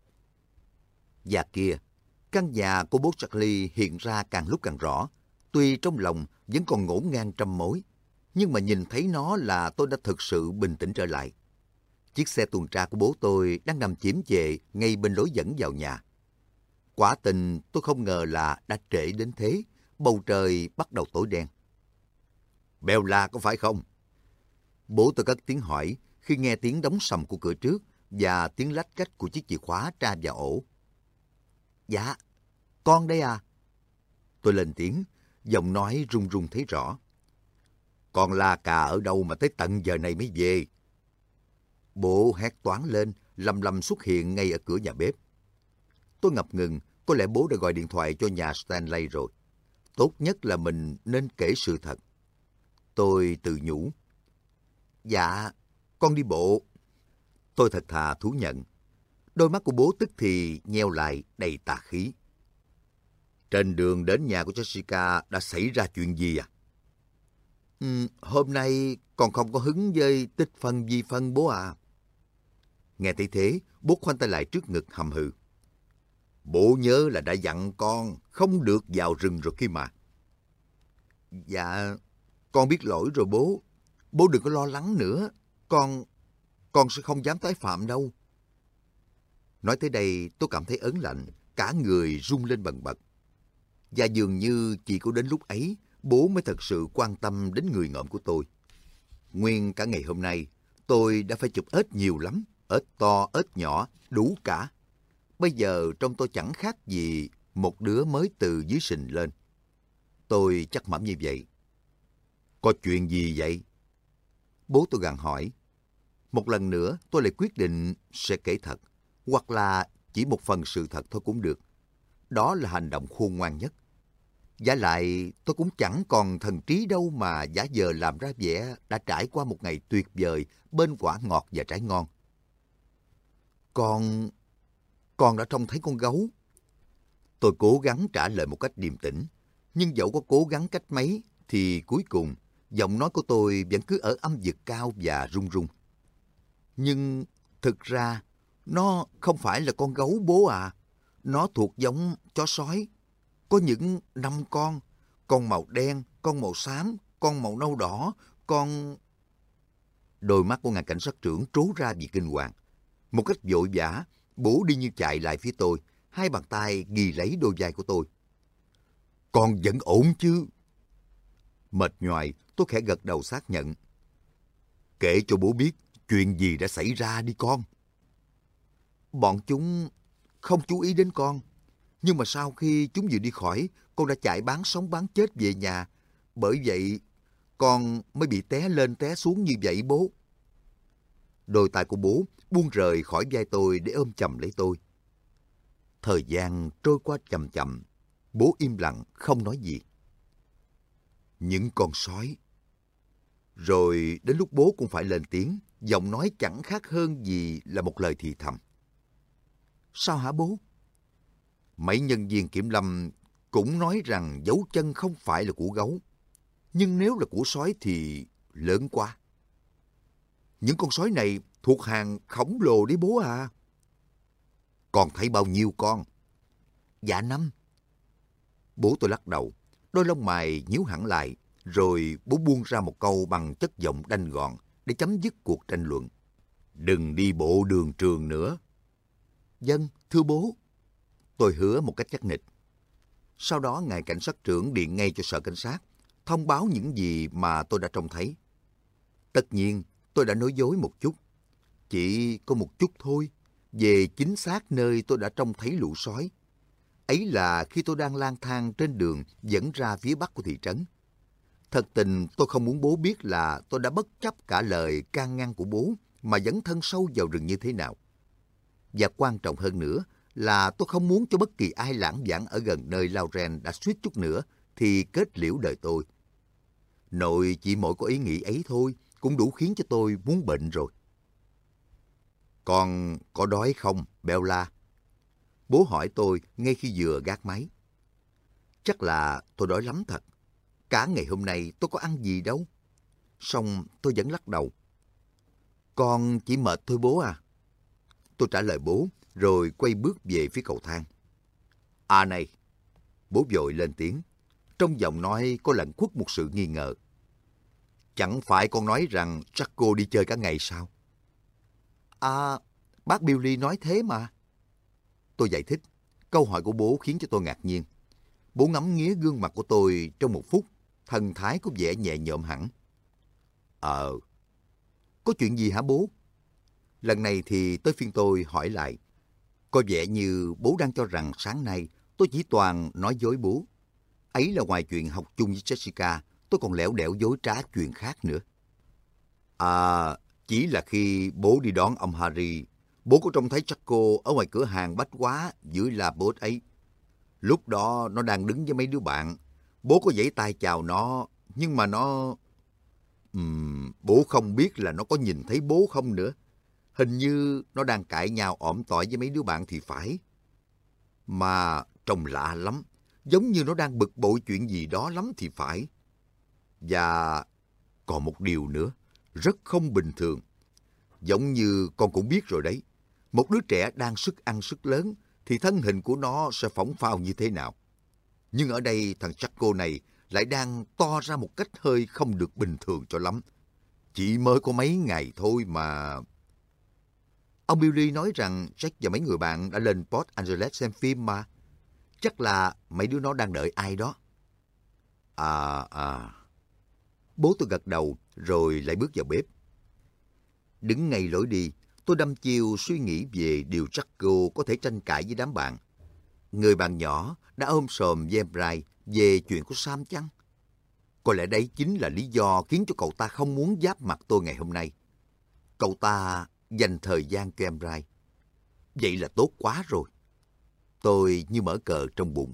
Và kia, căn nhà của bố Charlie hiện ra càng lúc càng rõ. Tuy trong lòng vẫn còn ngổn ngang trăm mối, nhưng mà nhìn thấy nó là tôi đã thực sự bình tĩnh trở lại. Chiếc xe tuần tra của bố tôi đang nằm chiếm chệ ngay bên lối dẫn vào nhà. Quả tình tôi không ngờ là đã trễ đến thế, bầu trời bắt đầu tối đen. Bèo la có phải không? Bố tôi cất tiếng hỏi khi nghe tiếng đóng sầm của cửa trước và tiếng lách cách của chiếc chìa khóa tra vào ổ. Dạ, con đây à? Tôi lên tiếng, giọng nói run run thấy rõ. Con la cà ở đâu mà tới tận giờ này mới về? Bố hét toáng lên, lầm lầm xuất hiện ngay ở cửa nhà bếp. Tôi ngập ngừng, có lẽ bố đã gọi điện thoại cho nhà Stanley rồi. Tốt nhất là mình nên kể sự thật. Tôi tự nhủ. Dạ, con đi bộ. Tôi thật thà thú nhận. Đôi mắt của bố tức thì nheo lại đầy tà khí. Trên đường đến nhà của Jessica đã xảy ra chuyện gì à? Ừ, hôm nay con không có hứng với tích phân vi phân bố à. Nghe thấy thế, bố khoanh tay lại trước ngực hầm hừ. Bố nhớ là đã dặn con không được vào rừng rồi kia mà. Dạ, con biết lỗi rồi bố. Bố đừng có lo lắng nữa. Con, con sẽ không dám tái phạm đâu. Nói tới đây tôi cảm thấy ớn lạnh, cả người run lên bần bật. Và dường như chỉ có đến lúc ấy, bố mới thật sự quan tâm đến người ngợm của tôi. Nguyên cả ngày hôm nay, tôi đã phải chụp ếch nhiều lắm, ếch to, ếch nhỏ, đủ cả. Bây giờ trông tôi chẳng khác gì một đứa mới từ dưới sình lên. Tôi chắc mẩm như vậy. Có chuyện gì vậy? Bố tôi gằn hỏi. Một lần nữa tôi lại quyết định sẽ kể thật, hoặc là chỉ một phần sự thật thôi cũng được. Đó là hành động khôn ngoan nhất. Vả lại tôi cũng chẳng còn thần trí đâu mà giả vờ làm ra vẻ đã trải qua một ngày tuyệt vời bên quả ngọt và trái ngon. Con... con đã trông thấy con gấu. Tôi cố gắng trả lời một cách điềm tĩnh, nhưng dẫu có cố gắng cách mấy thì cuối cùng giọng nói của tôi vẫn cứ ở âm vực cao và run run. Nhưng thực ra nó không phải là con gấu bố à. Nó thuộc giống chó sói. Có những năm con, con màu đen, con màu xám, con màu nâu đỏ, con... Đôi mắt của ngài cảnh sát trưởng trố ra vì kinh hoàng. Một cách vội vã, bố đi như chạy lại phía tôi, hai bàn tay ghi lấy đôi vai của tôi. Con vẫn ổn chứ? Mệt nhoài, tôi khẽ gật đầu xác nhận. Kể cho bố biết chuyện gì đã xảy ra đi con. Bọn chúng không chú ý đến con. Nhưng mà sau khi chúng vừa đi khỏi, con đã chạy bán sống bán chết về nhà. Bởi vậy, con mới bị té lên té xuống như vậy bố. Đôi tay của bố buông rời khỏi vai tôi để ôm chầm lấy tôi. Thời gian trôi qua chậm chậm, bố im lặng không nói gì. Những con sói. Rồi đến lúc bố cũng phải lên tiếng, giọng nói chẳng khác hơn gì là một lời thì thầm. Sao hả bố? Mấy nhân viên kiểm lâm cũng nói rằng dấu chân không phải là của gấu. Nhưng nếu là của sói thì lớn quá. Những con sói này thuộc hàng khổng lồ đấy bố à. Con thấy bao nhiêu con? Dạ năm. Bố tôi lắc đầu, đôi lông mày nhíu hẳn lại, rồi bố buông ra một câu bằng chất giọng đanh gọn để chấm dứt cuộc tranh luận. Đừng đi bộ đường trường nữa. Vâng, thưa bố. Tôi hứa một cách chắc nịch. Sau đó ngài cảnh sát trưởng điện ngay cho sở cảnh sát, thông báo những gì mà tôi đã trông thấy. Tất nhiên, tôi đã nói dối một chút. Chỉ có một chút thôi, về chính xác nơi tôi đã trông thấy lũ sói. Ấy là khi tôi đang lang thang trên đường dẫn ra phía bắc của thị trấn. Thật tình tôi không muốn bố biết là tôi đã bất chấp cả lời can ngăn của bố mà dấn thân sâu vào rừng như thế nào. Và quan trọng hơn nữa là tôi không muốn cho bất kỳ ai lãng vãng ở gần nơi Lauren đã suýt chút nữa thì kết liễu đời tôi. Nội chỉ mỗi có ý nghĩ ấy thôi cũng đủ khiến cho tôi muốn bệnh rồi. Con có đói không, Bella? Bố hỏi tôi ngay khi vừa gác máy. Chắc là tôi đói lắm thật. Cả ngày hôm nay tôi có ăn gì đâu. Xong tôi vẫn lắc đầu. Con chỉ mệt thôi bố à. Tôi trả lời bố, rồi quay bước về phía cầu thang. À này, bố vội lên tiếng. Trong giọng nói có lẫn khuất một sự nghi ngờ. Chẳng phải con nói rằng Jacko đi chơi cả ngày sao? À, bác Billy nói thế mà. Tôi giải thích. Câu hỏi của bố khiến cho tôi ngạc nhiên. Bố ngắm nghía gương mặt của tôi trong một phút, thần thái có vẻ nhẹ nhõm hẳn. Ờ, có chuyện gì hả bố? Lần này thì tới phiên tôi hỏi lại. Có vẻ như bố đang cho rằng sáng nay tôi chỉ toàn nói dối bố. Ấy là ngoài chuyện học chung với Jessica, tôi còn lẻo đẻo dối trá chuyện khác nữa. À, chỉ là khi bố đi đón ông Harry, bố có trông thấy Jacko ở ngoài cửa hàng bách hóa dưới là bốt ấy. Lúc đó nó đang đứng với mấy đứa bạn. Bố có vẫy tay chào nó, nhưng mà nó... Uhm, bố không biết là nó có nhìn thấy bố không nữa. Hình như nó đang cãi nhau ỏm tỏi với mấy đứa bạn thì phải. Mà trông lạ lắm, giống như nó đang bực bội chuyện gì đó lắm thì phải. Và còn một điều nữa, rất không bình thường. Giống như con cũng biết rồi đấy, một đứa trẻ đang sức ăn sức lớn thì thân hình của nó sẽ phóng phao như thế nào. Nhưng ở đây thằng Jacko này lại đang to ra một cách hơi không được bình thường cho lắm. Chỉ mới có mấy ngày thôi mà... Ông Billy nói rằng Jack và mấy người bạn đã lên Port Angeles xem phim mà. Chắc là mấy đứa nó đang đợi ai đó. À, à... Bố tôi gật đầu rồi lại bước vào bếp. Đứng ngay lối đi, tôi đăm chiêu suy nghĩ về điều Jacko có thể tranh cãi với đám bạn. Người bạn nhỏ đã ôm sòm với em Brian về chuyện của Sam chăng? Có lẽ đấy chính là lý do khiến cho cậu ta không muốn giáp mặt tôi ngày hôm nay. Cậu ta dành thời gian cho em Brian. Vậy là tốt quá rồi. Tôi như mở cờ trong bụng.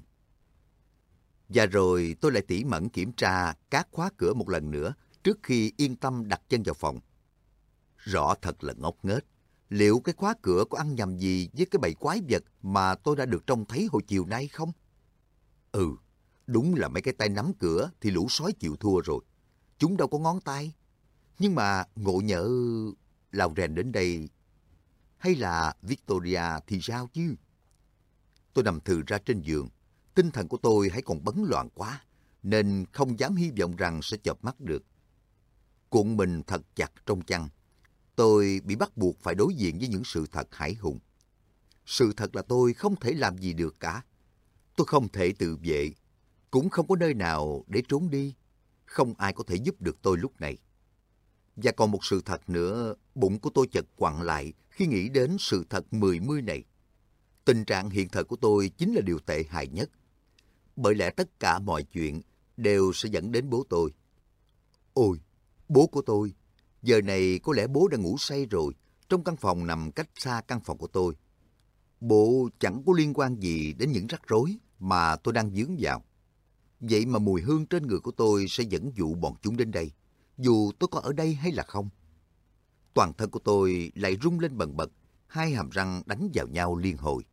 Và rồi tôi lại tỉ mẩn kiểm tra các khóa cửa một lần nữa trước khi yên tâm đặt chân vào phòng. Rõ thật là ngốc nghếch. Liệu cái khóa cửa có ăn nhầm gì với cái bầy quái vật mà tôi đã được trông thấy hồi chiều nay không? Ừ, đúng là mấy cái tay nắm cửa thì lũ sói chịu thua rồi. Chúng đâu có ngón tay. Nhưng mà ngộ nhỡ Lauren đến đây, hay là Victoria thì sao chứ? Tôi nằm thừ ra trên giường. Tinh thần của tôi hãy còn bấn loạn quá, nên không dám hy vọng rằng sẽ chợp mắt được. Cuộn mình thật chặt trong chăn. Tôi bị bắt buộc phải đối diện với những sự thật hãi hùng. Sự thật là tôi không thể làm gì được cả. Tôi không thể tự vệ, cũng không có nơi nào để trốn đi. Không ai có thể giúp được tôi lúc này. Và còn một sự thật nữa, bụng của tôi chợt quặn lại khi nghĩ đến sự thật mười mươi này. Tình trạng hiện thời của tôi chính là điều tệ hại nhất. Bởi lẽ tất cả mọi chuyện đều sẽ dẫn đến bố tôi. Ôi, bố của tôi, giờ này có lẽ bố đã ngủ say rồi, trong căn phòng nằm cách xa căn phòng của tôi. Bộ chẳng có liên quan gì đến những rắc rối mà tôi đang vướng vào. Vậy mà mùi hương trên người của tôi sẽ dẫn dụ bọn chúng đến đây, dù tôi có ở đây hay là không. Toàn thân của tôi lại rung lên bần bật, hai hàm răng đánh vào nhau liên hồi.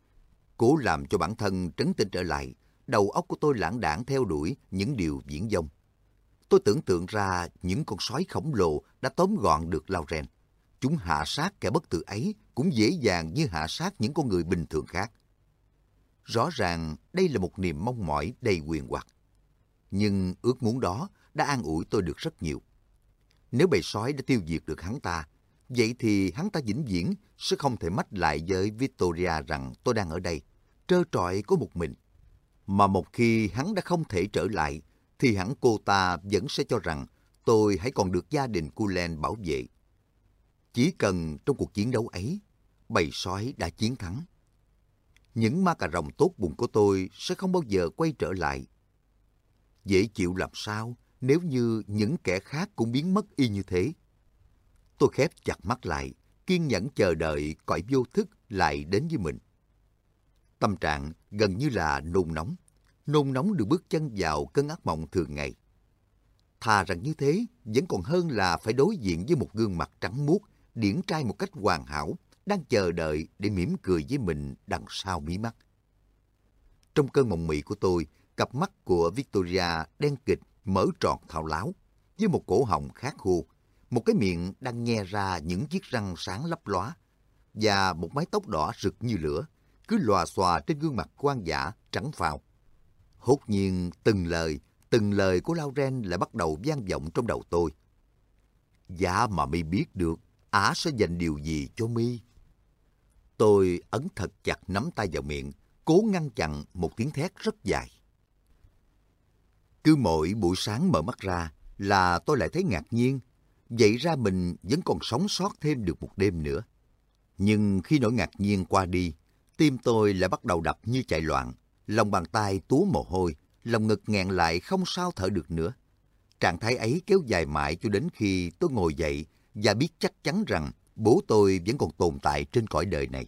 Cố làm cho bản thân trấn tĩnh trở lại, đầu óc của tôi lãng đãng theo đuổi những điều viển vông. Tôi tưởng tượng ra những con sói khổng lồ đã tóm gọn được Lauren. Chúng hạ sát kẻ bất tử ấy cũng dễ dàng như hạ sát những con người bình thường khác. Rõ ràng đây là một niềm mong mỏi đầy quyền hoặc. Nhưng ước muốn đó đã an ủi tôi được rất nhiều. Nếu bầy sói đã tiêu diệt được hắn ta, vậy thì hắn ta vĩnh viễn sẽ không thể mách lại với Victoria rằng tôi đang ở đây, trơ trọi có một mình. Mà một khi hắn đã không thể trở lại, thì hẳn cô ta vẫn sẽ cho rằng tôi hãy còn được gia đình Cullen bảo vệ. Chỉ cần trong cuộc chiến đấu ấy, bầy sói đã chiến thắng. Những ma cà rồng tốt bụng của tôi sẽ không bao giờ quay trở lại. Dễ chịu làm sao nếu như những kẻ khác cũng biến mất y như thế. Tôi khép chặt mắt lại, kiên nhẫn chờ đợi cõi vô thức lại đến với mình. Tâm trạng gần như là nôn nóng, nôn nóng được bước chân vào cơn ác mộng thường ngày. Thà rằng như thế vẫn còn hơn là phải đối diện với một gương mặt trắng muốt, điển trai một cách hoàn hảo, đang chờ đợi để mỉm cười với mình đằng sau mí mắt. Trong cơn mộng mị của tôi, cặp mắt của Victoria đen kịt, mở tròn thao láo, với một cổ họng khát khô, một cái miệng đang nhe ra những chiếc răng sáng lấp lóa, và một mái tóc đỏ rực như lửa, cứ lòa xòa trên gương mặt quan dã trắng phao. Hốt nhiên từng lời, từng lời của Lauren lại bắt đầu vang vọng trong đầu tôi. Dạ mà mi biết được, ả sẽ dành điều gì cho mi. Tôi ấn thật chặt nắm tay vào miệng, cố ngăn chặn một tiếng thét rất dài. Cứ mỗi buổi sáng mở mắt ra là tôi lại thấy ngạc nhiên, vậy ra mình vẫn còn sống sót thêm được một đêm nữa. Nhưng khi nỗi ngạc nhiên qua đi, tim tôi lại bắt đầu đập như chạy loạn, lòng bàn tay túa mồ hôi, lòng ngực nghẹn lại không sao thở được nữa. Trạng thái ấy kéo dài mãi cho đến khi tôi ngồi dậy và biết chắc chắn rằng bố tôi vẫn còn tồn tại trên cõi đời này.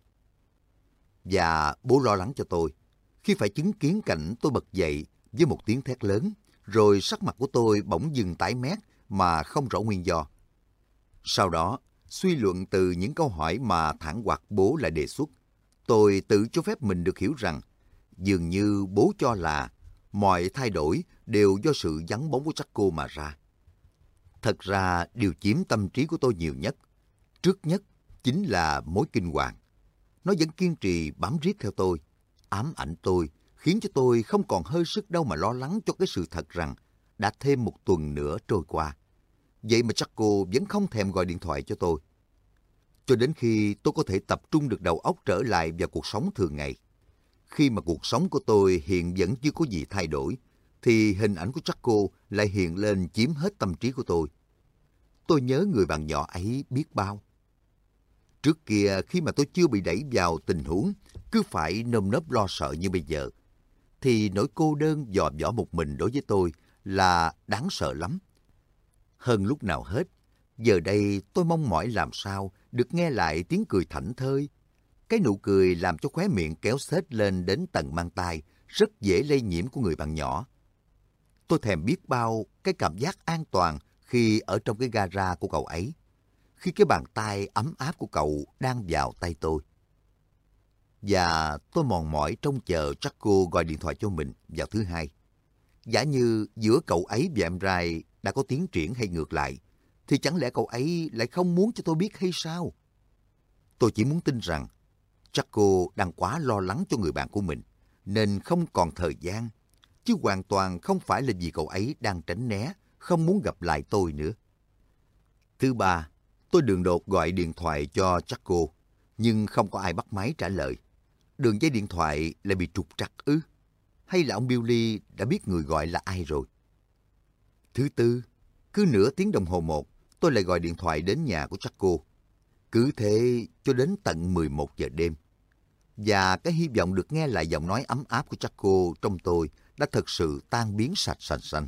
Và bố lo lắng cho tôi khi phải chứng kiến cảnh tôi bật dậy với một tiếng thét lớn, rồi sắc mặt của tôi bỗng dừng tái mét mà không rõ nguyên do. Sau đó, suy luận từ những câu hỏi mà thản hoặc bố lại đề xuất, tôi tự cho phép mình được hiểu rằng dường như bố cho là mọi thay đổi đều do sự vắng bóng của Jaco mà ra. Thật ra, điều chiếm tâm trí của tôi nhiều nhất, trước nhất, chính là mối kinh hoàng. Nó vẫn kiên trì bám riết theo tôi, ám ảnh tôi, khiến cho tôi không còn hơi sức đâu mà lo lắng cho cái sự thật rằng đã thêm một tuần nữa trôi qua. Vậy mà Jaco vẫn không thèm gọi điện thoại cho tôi. Cho đến khi tôi có thể tập trung được đầu óc trở lại vào cuộc sống thường ngày. Khi mà cuộc sống của tôi hiện vẫn chưa có gì thay đổi, thì hình ảnh của Jaco lại hiện lên chiếm hết tâm trí của tôi. Tôi nhớ người bạn nhỏ ấy biết bao. Trước kia khi mà tôi chưa bị đẩy vào tình huống cứ phải nơm nớp lo sợ như bây giờ, thì nỗi cô đơn dò dỏ một mình đối với tôi là đáng sợ lắm. Hơn lúc nào hết, giờ đây tôi mong mỏi làm sao được nghe lại tiếng cười thảnh thơi. Cái nụ cười làm cho khóe miệng kéo xếch lên đến tận mang tai, rất dễ lây nhiễm của người bạn nhỏ. Tôi thèm biết bao cái cảm giác an toàn khi ở trong cái gara của cậu ấy, khi cái bàn tay ấm áp của cậu đang vào tay tôi. Và tôi mòn mỏi trông chờ Jaco gọi điện thoại cho mình vào thứ hai. Giả như giữa cậu ấy và em trai đã có tiến triển hay ngược lại, thì chẳng lẽ cậu ấy lại không muốn cho tôi biết hay sao? Tôi chỉ muốn tin rằng Jaco đang quá lo lắng cho người bạn của mình, nên không còn thời gian, chứ hoàn toàn không phải là vì cậu ấy đang tránh né, không muốn gặp lại tôi nữa. Thứ ba, tôi đường đột gọi điện thoại cho Jaco, nhưng không có ai bắt máy trả lời. Đường dây điện thoại lại bị trục trặc ư? Hay là ông Billy đã biết người gọi là ai rồi? Thứ tư, cứ nửa tiếng đồng hồ một, tôi lại gọi điện thoại đến nhà của Jaco. Cứ thế cho đến tận mười một giờ đêm. và cái hy vọng được nghe lại giọng nói ấm áp của Jaco trong tôi đã thật sự tan biến sạch sành xanh.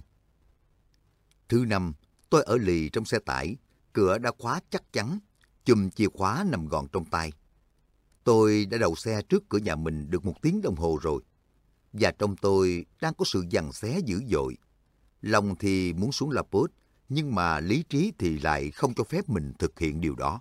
Thứ năm, tôi ở lì trong xe tải, cửa đã khóa chắc chắn, chùm chìa khóa nằm gọn trong tay. Tôi đã đậu xe trước cửa nhà mình được một tiếng đồng hồ rồi, và trong tôi đang có sự giằng xé dữ dội. Lòng thì muốn xuống La Porte, nhưng mà lý trí thì lại không cho phép mình thực hiện điều đó.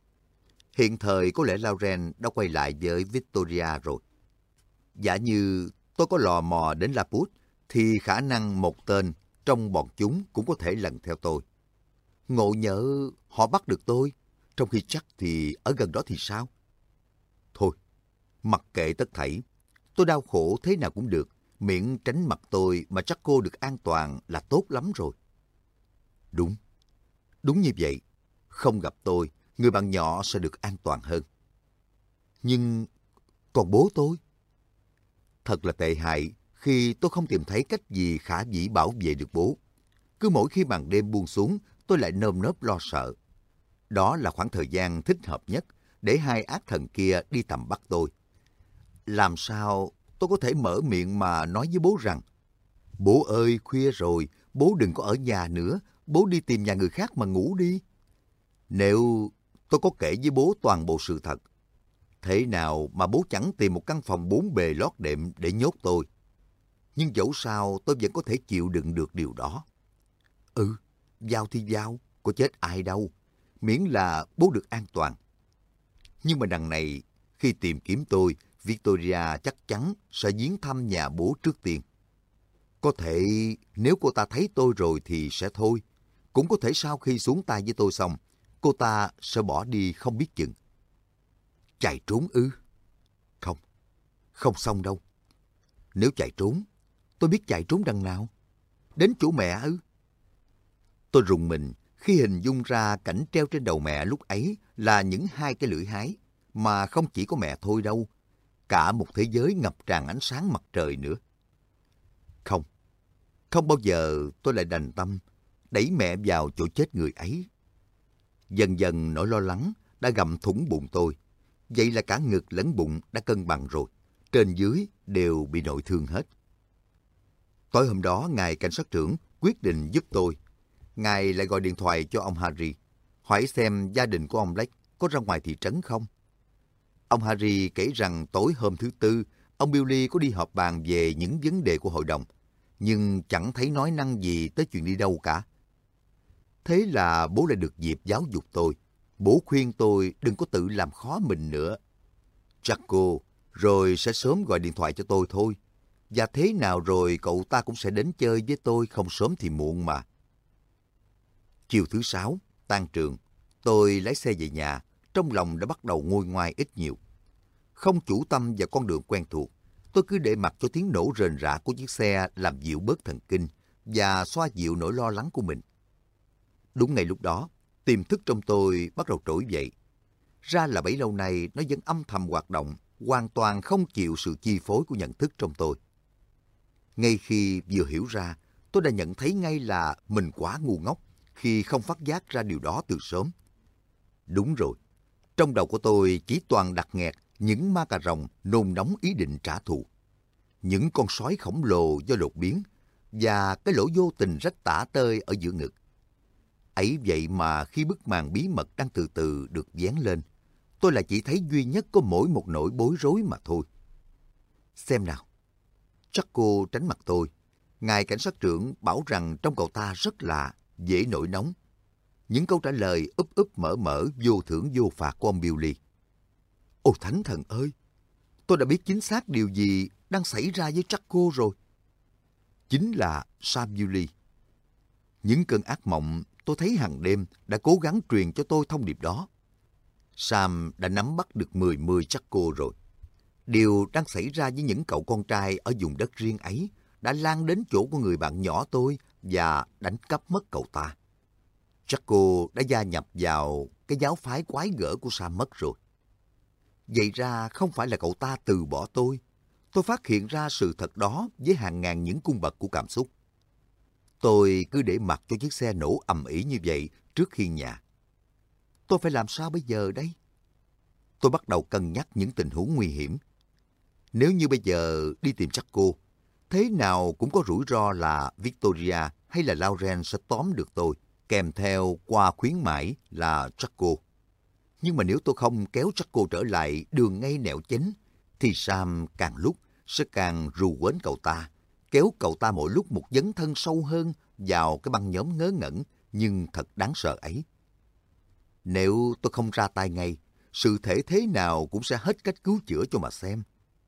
Hiện thời có lẽ Lauren đã quay lại với Victoria rồi. Giả như tôi có lò mò đến La Porte, thì khả năng một tên trong bọn chúng cũng có thể lần theo tôi. Ngộ nhỡ họ bắt được tôi, trong khi chắc thì ở gần đó thì sao? Thôi, mặc kệ tất thảy. Tôi đau khổ thế nào cũng được, miễn tránh mặt tôi mà chắc cô được an toàn là tốt lắm rồi. Đúng, đúng như vậy. Không gặp tôi, người bạn nhỏ sẽ được an toàn hơn. Nhưng còn bố tôi? Thật là tệ hại khi tôi không tìm thấy cách gì khả dĩ bảo vệ được bố. Cứ mỗi khi màn đêm buông xuống, tôi lại nơm nớp lo sợ. Đó là khoảng thời gian thích hợp nhất để hai ác thần kia đi tầm bắt tôi. Làm sao tôi có thể mở miệng mà nói với bố rằng: bố ơi, khuya rồi, bố đừng có ở nhà nữa, bố đi tìm nhà người khác mà ngủ đi. Nếu tôi có kể với bố toàn bộ sự thật, thế nào mà bố chẳng tìm một căn phòng bốn bề lót đệm để nhốt tôi. Nhưng dẫu sao tôi vẫn có thể chịu đựng được điều đó. Ừ, giao thì giao, có chết ai đâu, miễn là bố được an toàn. Nhưng mà đằng này, khi tìm kiếm tôi, Victoria chắc chắn sẽ viếng thăm nhà bố trước tiên. Có thể nếu cô ta thấy tôi rồi thì sẽ thôi. Cũng có thể sau khi xuống tay với tôi xong, cô ta sẽ bỏ đi không biết chừng. Chạy trốn ư? Không, không xong đâu. Nếu chạy trốn, tôi biết chạy trốn đằng nào? Đến chỗ mẹ ư? Tôi rùng mình khi hình dung ra cảnh treo trên đầu mẹ lúc ấy là những hai cái lưỡi hái, mà không chỉ có mẹ thôi đâu, cả một thế giới ngập tràn ánh sáng mặt trời nữa. Không, không bao giờ tôi lại đành tâm đẩy mẹ vào chỗ chết người ấy. Dần dần nỗi lo lắng đã gặm thủng bụng tôi. Vậy là cả ngực lẫn bụng đã cân bằng rồi, trên dưới đều bị nội thương hết. Tối hôm đó, ngài cảnh sát trưởng quyết định giúp tôi. Ngài lại gọi điện thoại cho ông Harry, hỏi xem gia đình của ông Blake có ra ngoài thị trấn không. Ông Harry kể rằng tối hôm thứ Tư, ông Billy có đi họp bàn về những vấn đề của hội đồng, nhưng chẳng thấy nói năng gì tới chuyện đi đâu cả. Thế là bố lại được dịp giáo dục tôi. Bố khuyên tôi đừng có tự làm khó mình nữa. Jaco rồi sẽ sớm gọi điện thoại cho tôi thôi. Và thế nào rồi cậu ta cũng sẽ đến chơi với tôi, không sớm thì muộn mà. Chiều thứ Sáu, tan trường, tôi lái xe về nhà, trong lòng đã bắt đầu nguôi ngoai ít nhiều. Không chủ tâm vào con đường quen thuộc, tôi cứ để mặc cho tiếng nổ rền rã của chiếc xe làm dịu bớt thần kinh và xoa dịu nỗi lo lắng của mình. Đúng ngay lúc đó, tiềm thức trong tôi bắt đầu trỗi dậy. Ra là bấy lâu nay nó vẫn âm thầm hoạt động, hoàn toàn không chịu sự chi phối của nhận thức trong tôi. Ngay khi vừa hiểu ra, tôi đã nhận thấy ngay là mình quá ngu ngốc khi không phát giác ra điều đó từ sớm. Đúng rồi, trong đầu của tôi chỉ toàn đặt nghẹt những ma cà rồng nôn nóng ý định trả thù. Những con sói khổng lồ do đột biến và cái lỗ vô tình rách tả tơi ở giữa ngực. Ấy vậy mà khi bức màn bí mật đang từ từ được vén lên, tôi lại chỉ thấy duy nhất có mỗi một nỗi bối rối mà thôi. Xem nào. Chắc cô tránh mặt tôi. Ngài cảnh sát trưởng bảo rằng trong cậu ta rất lạ, dễ nổi nóng. Những câu trả lời úp úp mở mở, vô thưởng vô phạt của ông Billy. Ôi thánh thần ơi! Tôi đã biết chính xác điều gì đang xảy ra với Jaco rồi. Chính là Sam Billy. Những cơn ác mộng tôi thấy hàng đêm đã cố gắng truyền cho tôi thông điệp đó. Sam đã nắm bắt được mười mươi Jaco rồi. Điều đang xảy ra với những cậu con trai ở vùng đất riêng ấy đã lan đến chỗ của người bạn nhỏ tôi và đánh cắp mất cậu ta. Jaco đã gia nhập vào cái giáo phái quái gở của Sam mất rồi. Vậy ra không phải là cậu ta từ bỏ tôi. Tôi phát hiện ra sự thật đó với hàng ngàn những cung bậc của cảm xúc. Tôi cứ để mặc cho chiếc xe nổ ầm ĩ như vậy trước hiên nhà. Tôi phải làm sao bây giờ đây? Tôi bắt đầu cân nhắc những tình huống nguy hiểm. Nếu như bây giờ đi tìm Jaco, thế nào cũng có rủi ro là Victoria hay là Lauren sẽ tóm được tôi, kèm theo qua khuyến mãi là Jaco. Nhưng mà nếu tôi không kéo Jaco trở lại đường ngay nẻo chính, thì Sam càng lúc sẽ càng rù quến cậu ta, kéo cậu ta mỗi lúc một dấn thân sâu hơn vào cái băng nhóm ngớ ngẩn nhưng thật đáng sợ ấy. Nếu tôi không ra tay ngay, sự thể thế nào cũng sẽ hết cách cứu chữa cho mà xem.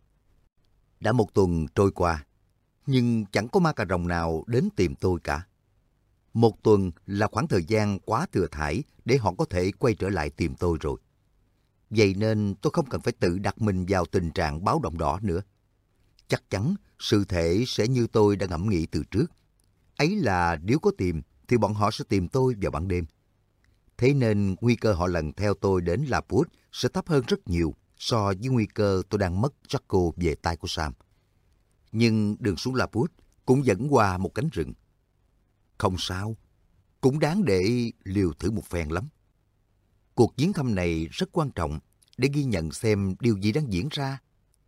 Đã một tuần trôi qua, nhưng chẳng có ma cà rồng nào đến tìm tôi cả. Một tuần là khoảng thời gian quá thừa thãi để họ có thể quay trở lại tìm tôi rồi. Vậy nên tôi không cần phải tự đặt mình vào tình trạng báo động đỏ nữa. Chắc chắn sự thể sẽ như tôi đã ngẫm nghĩ từ trước. Ấy là nếu có tìm thì bọn họ sẽ tìm tôi vào ban đêm. Thế nên nguy cơ họ lần theo tôi đến Lapuốt sẽ thấp hơn rất nhiều so với nguy cơ tôi đang mất Jaco về tay của Sam. Nhưng đường xuống Lapuốt cũng dẫn qua một cánh rừng. Không sao, cũng đáng để liều thử một phen lắm. Cuộc viếng thăm này rất quan trọng để ghi nhận xem điều gì đang diễn ra.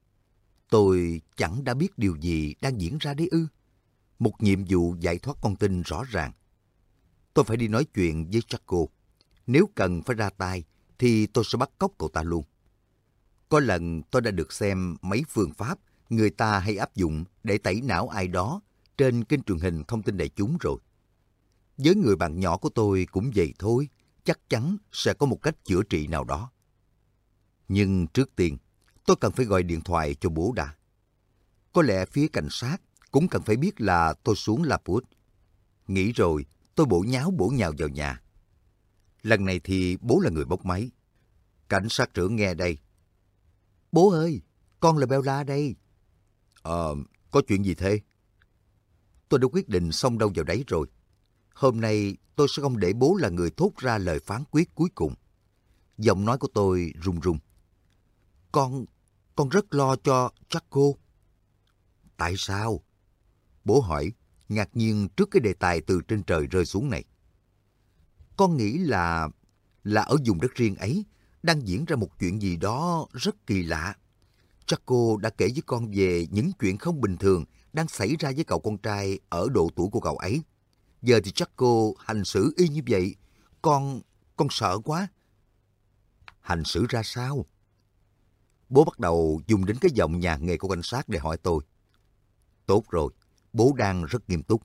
Tôi chẳng đã biết điều gì đang diễn ra đấy ư. Một nhiệm vụ giải thoát con tin rõ ràng. Tôi phải đi nói chuyện với Jaco. Nếu cần phải ra tay thì tôi sẽ bắt cóc cậu ta luôn. Có lần tôi đã được xem mấy phương pháp người ta hay áp dụng để tẩy não ai đó trên kênh truyền hình thông tin đại chúng rồi. Với người bạn nhỏ của tôi cũng vậy thôi, chắc chắn sẽ có một cách chữa trị nào đó. Nhưng trước tiên, tôi cần phải gọi điện thoại cho bố đã. Có lẽ phía cảnh sát cũng cần phải biết là tôi xuống Lapuốt. Nghĩ rồi, tôi bổ nháo bổ nhào vào nhà. Lần này thì bố là người bốc máy. Cảnh sát trưởng nghe đây. Bố ơi, con là Bella đây. Ờ, có chuyện gì thế? Tôi đã quyết định xong đâu vào đấy rồi. Hôm nay tôi sẽ không để bố là người thốt ra lời phán quyết cuối cùng. Giọng nói của tôi run run. Con, con rất lo cho Jaco. Tại sao? Bố hỏi, ngạc nhiên trước cái đề tài từ trên trời rơi xuống này. Con nghĩ là, là ở vùng đất riêng ấy đang diễn ra một chuyện gì đó rất kỳ lạ. Jaco đã kể với con về những chuyện không bình thường đang xảy ra với cậu con trai ở độ tuổi của cậu ấy. Giờ thì Jaco hành xử y như vậy. Con, con sợ quá. Hành xử ra sao? Bố bắt đầu dùng đến cái giọng nhà nghề của cảnh sát để hỏi tôi. Tốt rồi, bố đang rất nghiêm túc.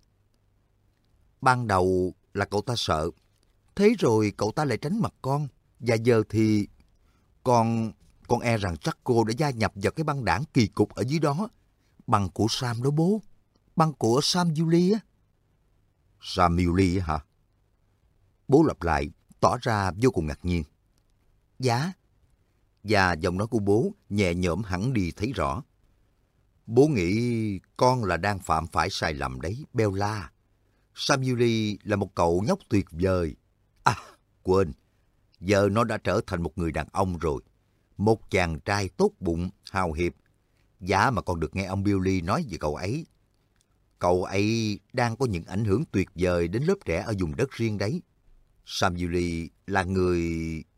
Ban đầu là cậu ta sợ. Thế rồi cậu ta lại tránh mặt con. Và giờ thì... Con... Con e rằng Jaco đã gia nhập vào cái băng đảng kỳ cục ở dưới đó. Băng của Sam đó bố. Băng của Sam Yuli á. Sam Yuli hả? Bố lặp lại, tỏ ra vô cùng ngạc nhiên. Dạ. Và giọng nói của bố nhẹ nhõm hẳn đi thấy rõ. Bố nghĩ con là đang phạm phải sai lầm đấy, Bella. Sam Yuli là một cậu nhóc tuyệt vời. À, quên. Giờ nó đã trở thành một người đàn ông rồi. Một chàng trai tốt bụng, hào hiệp. Giá mà con được nghe ông Billy nói về cậu ấy. Cậu ấy đang có những ảnh hưởng tuyệt vời đến lớp trẻ ở vùng đất riêng đấy. Sam Yuli là người...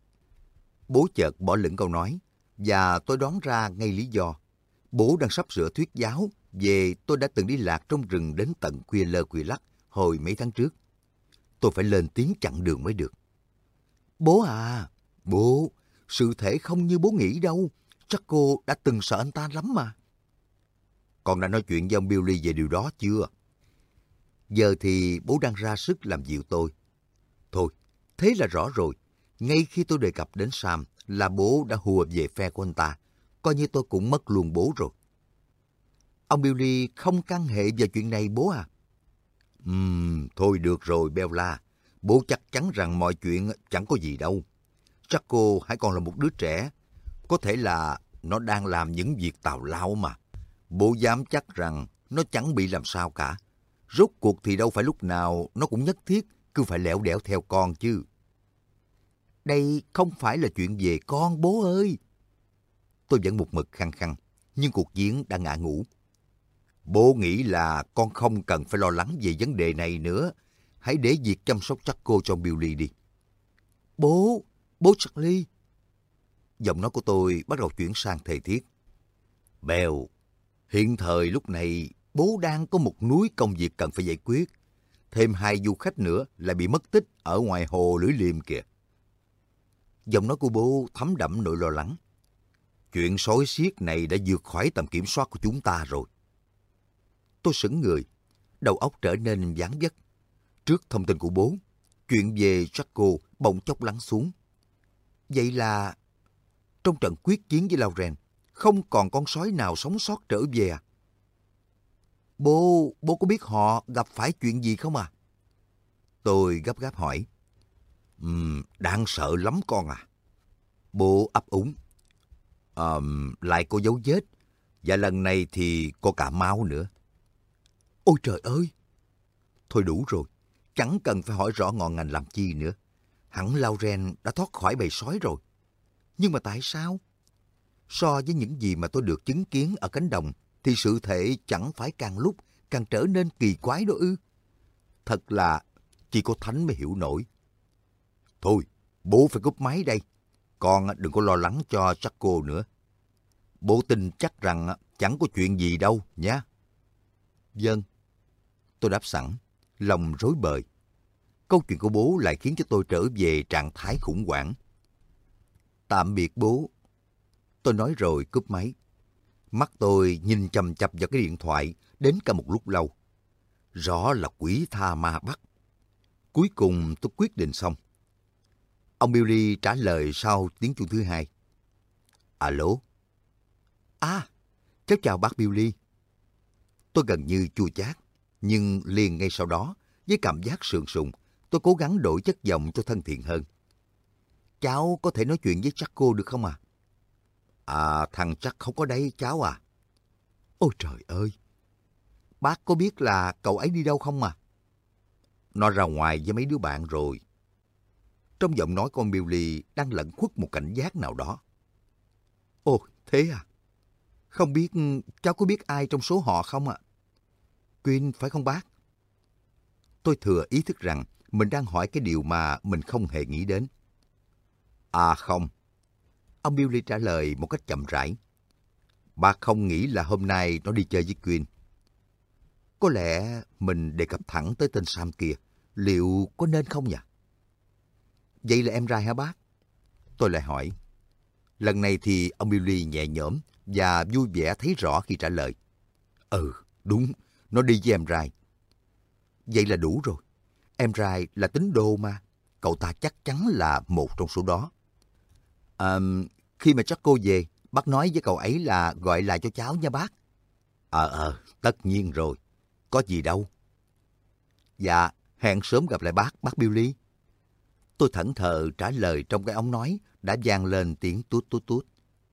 Bố chợt bỏ lửng câu nói, và tôi đoán ra ngay lý do. Bố đang sắp sửa thuyết giáo về tôi đã từng đi lạc trong rừng đến tận khuya lơ khuya lắc hồi mấy tháng trước. Tôi phải lên tiếng chặn đường mới được. Bố à, bố, sự thể không như bố nghĩ đâu. Chắc cô đã từng sợ anh ta lắm mà. Con đã nói chuyện với ông Billy về điều đó chưa? Giờ thì bố đang ra sức làm dịu tôi. Thôi, thế là rõ rồi. Ngay khi tôi đề cập đến Sam là bố đã hùa về phe của anh ta. Coi như tôi cũng mất luôn bố rồi. Ông Billy không can hệ vào chuyện này bố à? Ừm, thôi được rồi Bella. Bố chắc chắn rằng mọi chuyện chẳng có gì đâu. Chắc cô hãy còn là một đứa trẻ. Có thể là nó đang làm những việc tào lao mà. Bố dám chắc rằng nó chẳng bị làm sao cả. Rốt cuộc thì đâu phải lúc nào nó cũng nhất thiết cứ phải lẻo đẻo theo con chứ. Đây không phải là chuyện về con bố ơi. Tôi vẫn một mực khăng khăng, nhưng cuộc chiến đã ngã ngũ. Bố nghĩ là con không cần phải lo lắng về vấn đề này nữa. Hãy để việc chăm sóc chắc cô cho Billy đi. Bố, bố Charlie. Giọng nói của tôi bắt đầu chuyển sang thề thiết. Bèo, hiện thời lúc này bố đang có một núi công việc cần phải giải quyết. Thêm hai du khách nữa lại bị mất tích ở ngoài hồ Lưỡi Liềm kìa. Giọng nói của bố thấm đẫm nỗi lo lắng. Chuyện sói xiết này đã vượt khỏi tầm kiểm soát của chúng ta rồi. Tôi sững người, đầu óc trở nên váng vất. Trước thông tin của bố, chuyện về Jaco bỗng chốc lắng xuống. Vậy là trong trận quyết chiến với Lauren, không còn con sói nào sống sót trở về à? Bố, bố có biết họ gặp phải chuyện gì không à? Tôi gấp gáp hỏi. Ừm, đáng sợ lắm con à. Bố ấp úng. Ờm, lại có dấu vết, và lần này thì có cả máu nữa. Ôi trời ơi! Thôi đủ rồi, chẳng cần phải hỏi rõ ngọn ngành làm chi nữa. Hẳn Lauren đã thoát khỏi bầy sói rồi. Nhưng mà tại sao? So với những gì mà tôi được chứng kiến ở cánh đồng, thì sự thể chẳng phải càng lúc càng trở nên kỳ quái đó ư. Thật là chỉ có thánh mới hiểu nổi. Thôi, bố phải cúp máy đây. Con đừng có lo lắng cho Jaco nữa. Bố tin chắc rằng chẳng có chuyện gì đâu nhé. Vâng. Tôi đáp sẵn, lòng rối bời. Câu chuyện của bố lại khiến cho tôi trở về trạng thái khủng hoảng. Tạm biệt bố. Tôi nói rồi cúp máy. Mắt tôi nhìn chằm chằm vào cái điện thoại đến cả một lúc lâu. Rõ là quỷ tha ma bắt. Cuối cùng tôi quyết định xong. Ông Billy trả lời sau tiếng chuông thứ hai. Alo? À, cháu chào bác Billy. Tôi gần như chua chát, nhưng liền ngay sau đó, với cảm giác sượng sùng, tôi cố gắng đổi chất giọng cho thân thiện hơn. Cháu có thể nói chuyện với Jaco được không à? À, thằng chắc không có đây cháu à. Ôi trời ơi! Bác có biết là cậu ấy đi đâu không à? Nó ra ngoài với mấy đứa bạn rồi. Trong giọng nói con Billy đang lẫn khuất một cảnh giác nào đó. Ồ, thế à? Không biết cháu có biết ai trong số họ không ạ? Quyên phải không bác? Tôi thừa ý thức rằng mình đang hỏi cái điều mà mình không hề nghĩ đến. À không. Ông Billy trả lời một cách chậm rãi. Bác không nghĩ là hôm nay nó đi chơi với Quyên. Có lẽ mình đề cập thẳng tới tên Sam kia. Liệu có nên không nhỉ? Vậy là em trai hả bác? Tôi lại hỏi. Lần này thì ông Billy nhẹ nhõm và vui vẻ thấy rõ khi trả lời. Ừ, đúng, nó đi với em trai. Vậy là đủ rồi. Em trai là tín đồ mà. Cậu ta chắc chắn là một trong số đó. À, khi mà chắc cô về, bác nói với cậu ấy là gọi lại cho cháu nha bác. Ờ, ờ, tất nhiên rồi. Có gì đâu. Dạ, hẹn sớm gặp lại bác, bác Billy. Tôi thẫn thờ trả lời trong cái ống nói đã vang lên tiếng tút tút tút.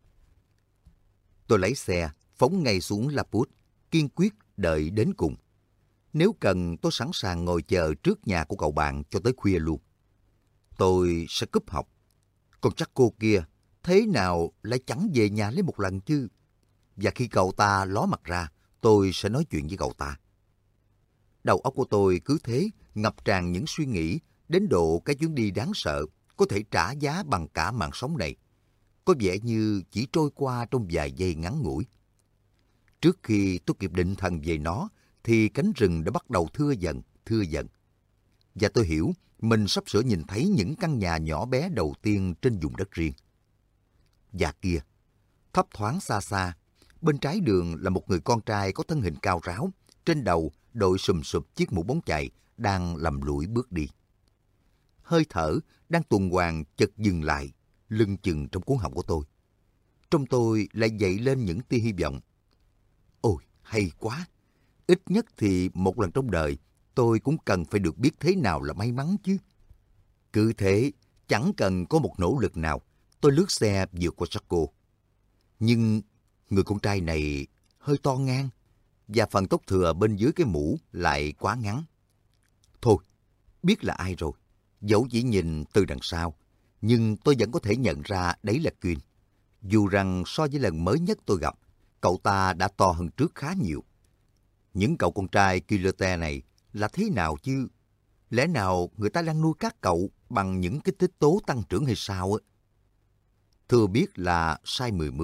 Tôi lấy xe, phóng ngay xuống La Putte, kiên quyết đợi đến cùng. Nếu cần, tôi sẵn sàng ngồi chờ trước nhà của cậu bạn cho tới khuya luôn. Tôi sẽ cúp học. Còn chắc cô kia, thế nào lại chẳng về nhà lấy một lần chứ? Và khi cậu ta ló mặt ra, tôi sẽ nói chuyện với cậu ta. Đầu óc của tôi cứ thế ngập tràn những suy nghĩ đến độ cái chuyến đi đáng sợ có thể trả giá bằng cả mạng sống này. Có vẻ như chỉ trôi qua trong vài giây ngắn ngủi. Trước khi tôi kịp định thần về nó, thì cánh rừng đã bắt đầu thưa dần, thưa dần. Và tôi hiểu mình sắp sửa nhìn thấy những căn nhà nhỏ bé đầu tiên trên vùng đất riêng. Và kia, thấp thoáng xa xa, bên trái đường là một người con trai có thân hình cao ráo, trên đầu đội sùm sụp chiếc mũ bóng chày, đang lầm lũi bước đi. Hơi thở đang tuần hoàn chợt dừng lại, lưng chừng trong cuốn họng của tôi. Trong tôi lại dậy lên những tia hy vọng. Ôi, hay quá! Ít nhất thì một lần trong đời, tôi cũng cần phải được biết thế nào là may mắn chứ. Cứ thế, chẳng cần có một nỗ lực nào, tôi lướt xe vượt qua Jaco. Nhưng người con trai này hơi to ngang, và phần tóc thừa bên dưới cái mũ lại quá ngắn. Thôi, biết là ai rồi. Dẫu chỉ nhìn từ đằng sau, nhưng tôi vẫn có thể nhận ra đấy là Quyên. Dù rằng so với lần mới nhất tôi gặp, cậu ta đã to hơn trước khá nhiều. Những cậu con trai Culotte này là thế nào chứ? Lẽ nào người ta đang nuôi các cậu bằng những cái tích tố tăng trưởng hay sao á? Thưa biết là sai mười mươi,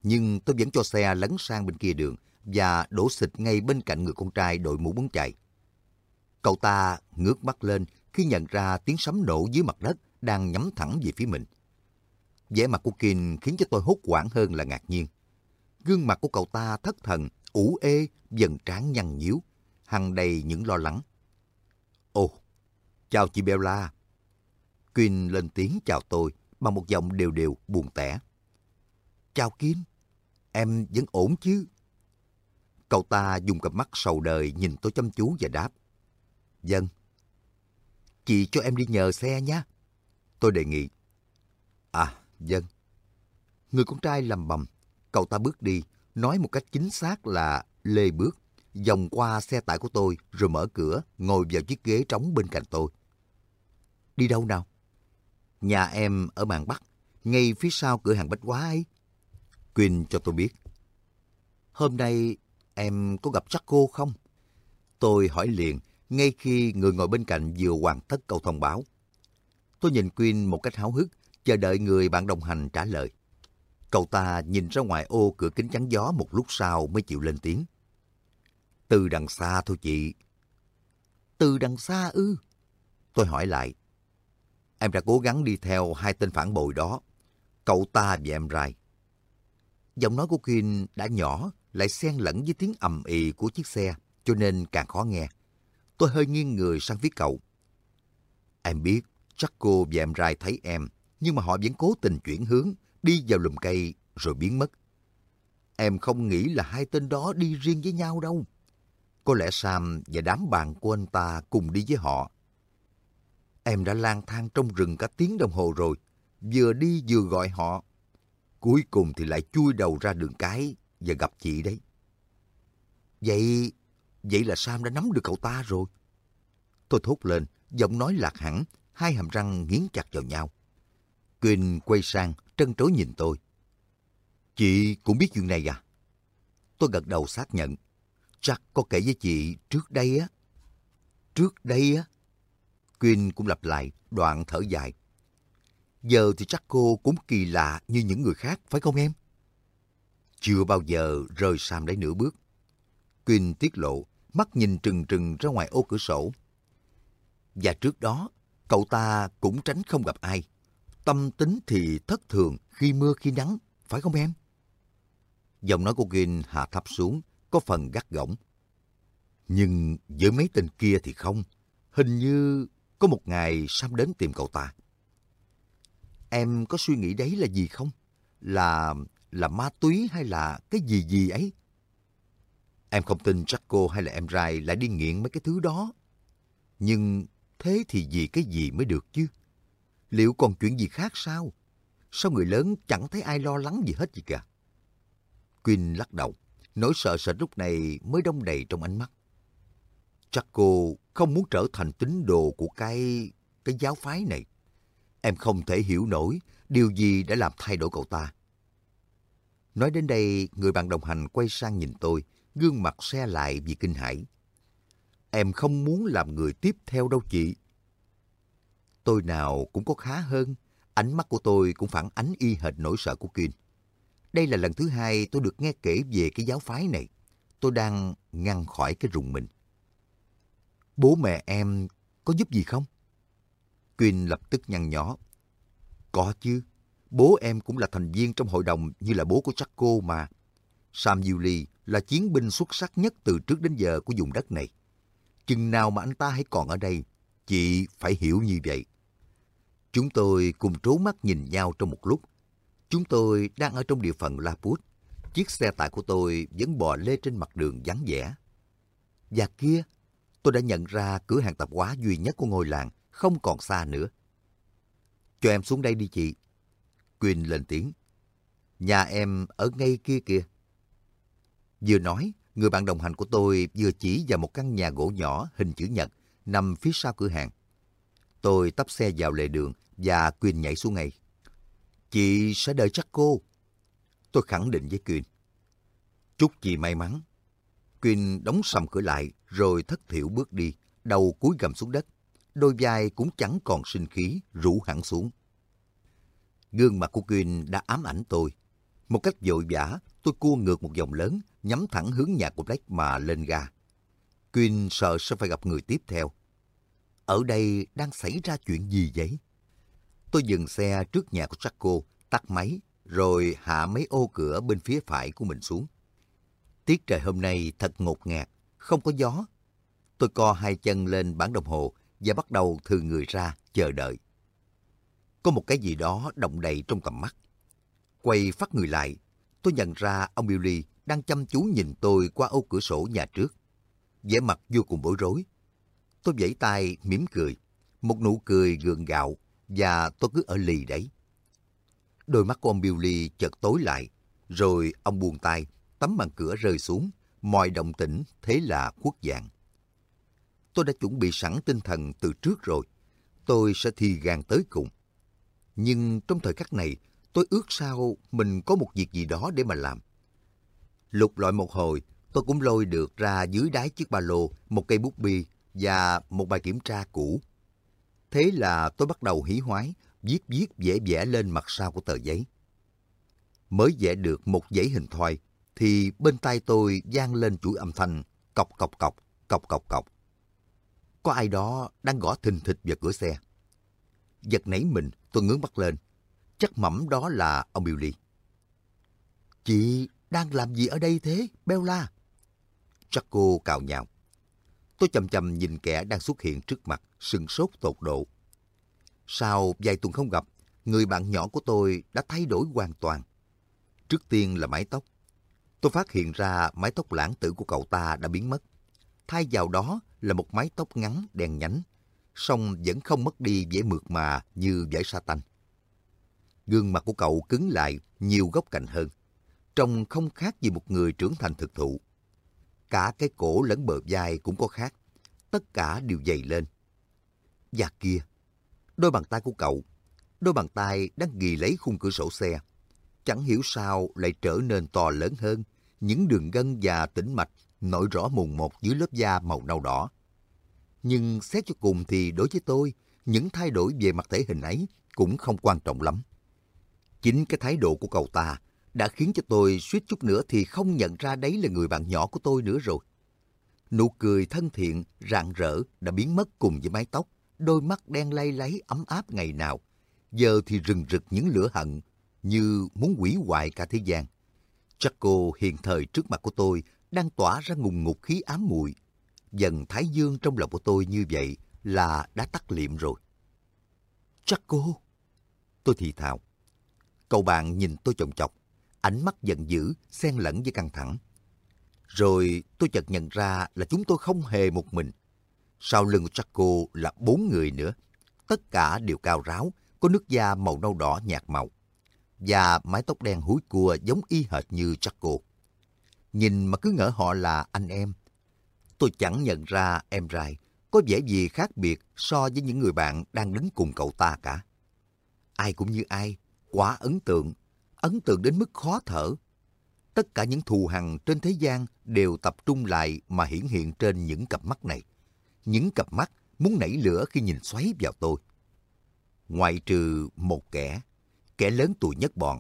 nhưng tôi vẫn cho xe lấn sang bên kia đường và đổ xịt ngay bên cạnh người con trai đội mũ muốn chạy. Cậu ta ngước mắt lên khi nhận ra tiếng sấm nổ dưới mặt đất đang nhắm thẳng về phía mình. Vẻ mặt của Kin khiến cho tôi hốt hoảng hơn là ngạc nhiên. Gương mặt của cậu ta thất thần, ủ ê, dần trán nhăn nhíu, hằn đầy những lo lắng. Ồ, chào chị Bella. Kin lên tiếng chào tôi bằng một giọng đều đều buồn tẻ. Chào Kin, em vẫn ổn chứ? Cậu ta dùng cặp mắt sầu đời nhìn tôi chăm chú và đáp. Vâng. Chị cho em đi nhờ xe nhé. Tôi đề nghị. À, vâng. Người con trai lầm bầm. Cậu ta bước đi, nói một cách chính xác là lê bước, vòng qua xe tải của tôi rồi mở cửa, ngồi vào chiếc ghế trống bên cạnh tôi. Đi đâu nào? Nhà em ở mạn Bắc, ngay phía sau cửa hàng bách hóa ấy. Quinn cho tôi biết. Hôm nay em có gặp Jaco không? Tôi hỏi liền, ngay khi người ngồi bên cạnh vừa hoàn tất câu thông báo. Tôi nhìn Quinn một cách háo hức, chờ đợi người bạn đồng hành trả lời. Cậu ta nhìn ra ngoài ô cửa kính chắn gió một lúc sau mới chịu lên tiếng. Từ đằng xa thôi chị. Từ đằng xa ư? Tôi hỏi lại. Em đã cố gắng đi theo hai tên phản bội đó, cậu ta và em trai. Giọng nói của Quinn đã nhỏ, lại xen lẫn với tiếng ầm ĩ của chiếc xe, cho nên càng khó nghe. Tôi hơi nghiêng người sang phía cậu. Em biết, Jaco và em trai thấy em, nhưng mà họ vẫn cố tình chuyển hướng, đi vào lùm cây rồi biến mất. Em không nghĩ là hai tên đó đi riêng với nhau đâu. Có lẽ Sam và đám bạn của anh ta cùng đi với họ. Em đã lang thang trong rừng cả tiếng đồng hồ rồi, vừa đi vừa gọi họ. Cuối cùng thì lại chui đầu ra đường cái và gặp chị đấy. Vậy, vậy là Sam đã nắm được cậu ta rồi. Tôi thốt lên, giọng nói lạc hẳn, hai hàm răng nghiến chặt vào nhau. Quinn quay sang, trân trối nhìn tôi. Chị cũng biết chuyện này à? Tôi gật đầu xác nhận. Jack có kể với chị trước đây á. Trước đây á? Quinn cũng lặp lại, đoạn thở dài. Giờ thì chắc cô cũng kỳ lạ như những người khác, phải không em? Chưa bao giờ rời Sam đấy nửa bước. Quinn tiết lộ, mắt nhìn trừng trừng ra ngoài ô cửa sổ. Và trước đó, cậu ta cũng tránh không gặp ai. Tâm tính thì thất thường khi mưa khi nắng, phải không em? Giọng nói của Quinn hạ thấp xuống, có phần gắt gỏng. Nhưng với mấy tên kia thì không. Hình như có một ngày Sam đến tìm cậu ta. Em có suy nghĩ đấy là gì không? Là... là ma túy hay là cái gì gì ấy? Em không tin Jaco hay là em trai lại đi nghiện mấy cái thứ đó. Nhưng thế thì vì cái gì mới được chứ? Liệu còn chuyện gì khác sao? Sao người lớn chẳng thấy ai lo lắng gì hết gì cả? Quinn lắc đầu, nỗi sợ sệt lúc này mới đong đầy trong ánh mắt. Jaco không muốn trở thành tín đồ của cái... cái giáo phái này. Em không thể hiểu nổi điều gì đã làm thay đổi cậu ta. Nói đến đây, người bạn đồng hành quay sang nhìn tôi, gương mặt se lại vì kinh hãi. Em không muốn làm người tiếp theo đâu chị. Tôi nào cũng có khá hơn, ánh mắt của tôi cũng phản ánh y hệt nỗi sợ của Quinn. Đây là lần thứ hai tôi được nghe kể về cái giáo phái này. Tôi đang ngăn khỏi cái rùng mình. Bố mẹ em có giúp gì không? Quinn lập tức nhăn nhó. Có chứ, bố em cũng là thành viên trong hội đồng như là bố của Jaco mà. Sam Yuli là chiến binh xuất sắc nhất từ trước đến giờ của vùng đất này. Chừng nào mà anh ta hãy còn ở đây, chị phải hiểu như vậy. Chúng tôi cùng trố mắt nhìn nhau trong một lúc. Chúng tôi đang ở trong địa phận Laput. Chiếc xe tải của tôi vẫn bò lê trên mặt đường vắng vẻ. Và kia, tôi đã nhận ra cửa hàng tạp hóa duy nhất của ngôi làng không còn xa nữa. Cho em xuống đây đi chị. Quinn lên tiếng. Nhà em ở ngay kia kìa. Vừa nói, người bạn đồng hành của tôi vừa chỉ vào một căn nhà gỗ nhỏ hình chữ nhật nằm phía sau cửa hàng. Tôi tấp xe vào lề đường và Quinn nhảy xuống ngay. Chị sẽ đợi Jaco. Tôi khẳng định với Quinn. Chúc chị may mắn. Quinn đóng sầm cửa lại rồi thất thiểu bước đi, đầu cúi gằm xuống đất. Đôi vai cũng chẳng còn sinh khí, rũ hẳn xuống. Gương mặt của Quinn đã ám ảnh tôi. Một cách vội vã, tôi cua ngược một vòng lớn, nhắm thẳng hướng nhà của Blake mà lên ga. Quinn sợ sẽ phải gặp người tiếp theo. Ở đây đang xảy ra chuyện gì vậy? Tôi dừng xe trước nhà của Jacko, tắt máy, rồi hạ mấy ô cửa bên phía phải của mình xuống. Tiết trời hôm nay thật ngột ngạt, không có gió. Tôi co hai chân lên bảng đồng hồ và bắt đầu thừ người ra, chờ đợi. Có một cái gì đó động đậy trong tầm mắt. Quay phát người lại, tôi nhận ra ông Billy đang chăm chú nhìn tôi qua ô cửa sổ nhà trước. Vẻ mặt vô cùng bối rối. Tôi vẫy tay mỉm cười, một nụ cười gượng gạo, và tôi cứ ở lì đấy. Đôi mắt của ông Billy chợt tối lại, rồi ông buông tay, tấm màn cửa rơi xuống, mọi động tĩnh thế là khuất dạng. Tôi đã chuẩn bị sẵn tinh thần từ trước rồi, tôi sẽ thi gan tới cùng. Nhưng trong thời khắc này, tôi ước sao mình có một việc gì đó để mà làm. Lục lọi một hồi, tôi cũng lôi được ra dưới đáy chiếc ba lô một cây bút bi và một bài kiểm tra cũ. Thế là tôi bắt đầu hí hoái, viết viết vẽ vẽ lên mặt sau của tờ giấy. Mới vẽ được một dãy hình thoi, thì bên tai tôi vang lên chuỗi âm thanh cọc cọc cọc, cọc cọc cọc. Có ai đó đang gõ thình thịch vào cửa xe. Giật nảy mình, tôi ngước mắt lên. Chắc mẩm đó là ông Billy. Chị đang làm gì ở đây thế, Bella? Jacko cào nhào. Tôi chầm chầm nhìn kẻ đang xuất hiện trước mặt, sửng sốt tột độ. Sau vài tuần không gặp, người bạn nhỏ của tôi đã thay đổi hoàn toàn. Trước tiên là mái tóc. Tôi phát hiện ra mái tóc lãng tử của cậu ta đã biến mất. Thay vào đó là một mái tóc ngắn đen nhánh, song vẫn không mất đi vẻ mượt mà như vải sa tanh. Gương mặt của cậu cứng lại, nhiều góc cạnh hơn, trông không khác gì một người trưởng thành thực thụ. Cả cái cổ lẫn bờ vai cũng có khác, tất cả đều dày lên. Và kia, đôi bàn tay của cậu, đôi bàn tay đang ghì lấy khung cửa sổ xe, chẳng hiểu sao lại trở nên to lớn hơn, những đường gân và tĩnh mạch nổi rõ mồn một dưới lớp da màu nâu đỏ. Nhưng xét cho cùng thì đối với tôi, những thay đổi về mặt thể hình ấy cũng không quan trọng lắm. Chính cái thái độ của cậu ta đã khiến cho tôi suýt chút nữa thì không nhận ra đấy là người bạn nhỏ của tôi nữa rồi. Nụ cười thân thiện, rạng rỡ đã biến mất cùng với mái tóc, đôi mắt đen lay láy ấm áp ngày nào. Giờ thì rừng rực những lửa hận, như muốn hủy hoại cả thế gian. Jacko hiện thời trước mặt của tôi đang tỏa ra ngùng ngục khí ám muội. Dần thái dương trong lòng của tôi như vậy là đã tắt liệm rồi. Jacko! Tôi thì thào. Cậu bạn nhìn tôi chòng chọc, ánh mắt giận dữ, xen lẫn với căng thẳng. Rồi tôi chợt nhận ra là chúng tôi không hề một mình. Sau lưng của Jacko là bốn người nữa. Tất cả đều cao ráo, có nước da màu nâu đỏ nhạt màu. Và mái tóc đen húi cua giống y hệt như Jacko. Nhìn mà cứ ngỡ họ là anh em. Tôi chẳng nhận ra em trai có vẻ gì khác biệt so với những người bạn đang đứng cùng cậu ta cả. Ai cũng như ai, quá ấn tượng, ấn tượng đến mức khó thở. Tất cả những thù hằn trên thế gian đều tập trung lại mà hiển hiện trên những cặp mắt này. Những cặp mắt muốn nảy lửa khi nhìn xoáy vào tôi. Ngoại trừ một kẻ, kẻ lớn tuổi nhất bọn.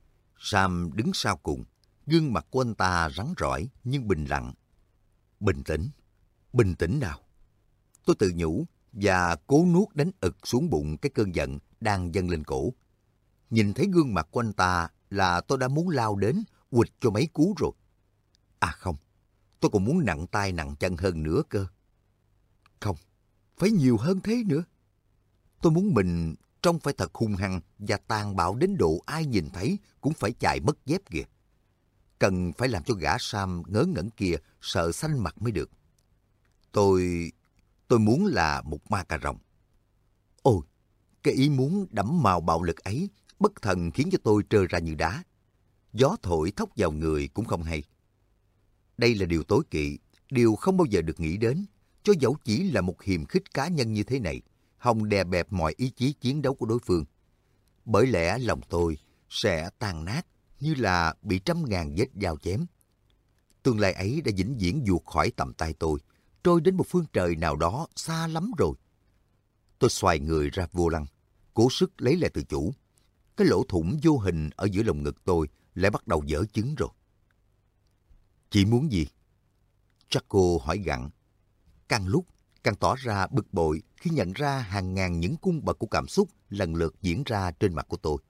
Sam đứng sau cùng, gương mặt của anh ta rắn rỏi nhưng bình lặng. Bình tĩnh, bình tĩnh nào. Tôi tự nhủ và cố nuốt đánh ực xuống bụng cái cơn giận đang dâng lên cổ. Nhìn thấy gương mặt của anh ta là tôi đã muốn lao đến, quỵt cho mấy cú rồi. À không, tôi còn muốn nặng tay nặng chân hơn nữa cơ. Không, phải nhiều hơn thế nữa. Tôi muốn mình trông phải thật hung hăng và tàn bạo đến độ ai nhìn thấy cũng phải chạy mất dép kìa. Cần phải làm cho gã Sam ngớ ngẩn kia sợ xanh mặt mới được. Tôi... tôi muốn là một ma cà rồng. Ôi, cái ý muốn đẫm màu bạo lực ấy bất thần khiến cho tôi trơ ra như đá. Gió thổi thốc vào người cũng không hay. Đây là điều tối kỵ, điều không bao giờ được nghĩ đến, cho dẫu chỉ là một hiềm khích cá nhân như thế này, hòng đè bẹp mọi ý chí chiến đấu của đối phương. Bởi lẽ lòng tôi sẽ tan nát như là bị trăm ngàn vết dao chém. Tương lai ấy đã vĩnh viễn vụt khỏi tầm tay tôi, trôi đến một phương trời nào đó xa lắm rồi. Tôi xoay người ra vô lăng, cố sức lấy lại tự chủ. Cái lỗ thủng vô hình ở giữa lồng ngực tôi lại bắt đầu dở chứng rồi. Chị muốn gì? Jaco hỏi gặng, càng lúc càng tỏ ra bực bội khi nhận ra hàng ngàn những cung bậc của cảm xúc lần lượt diễn ra trên mặt của tôi.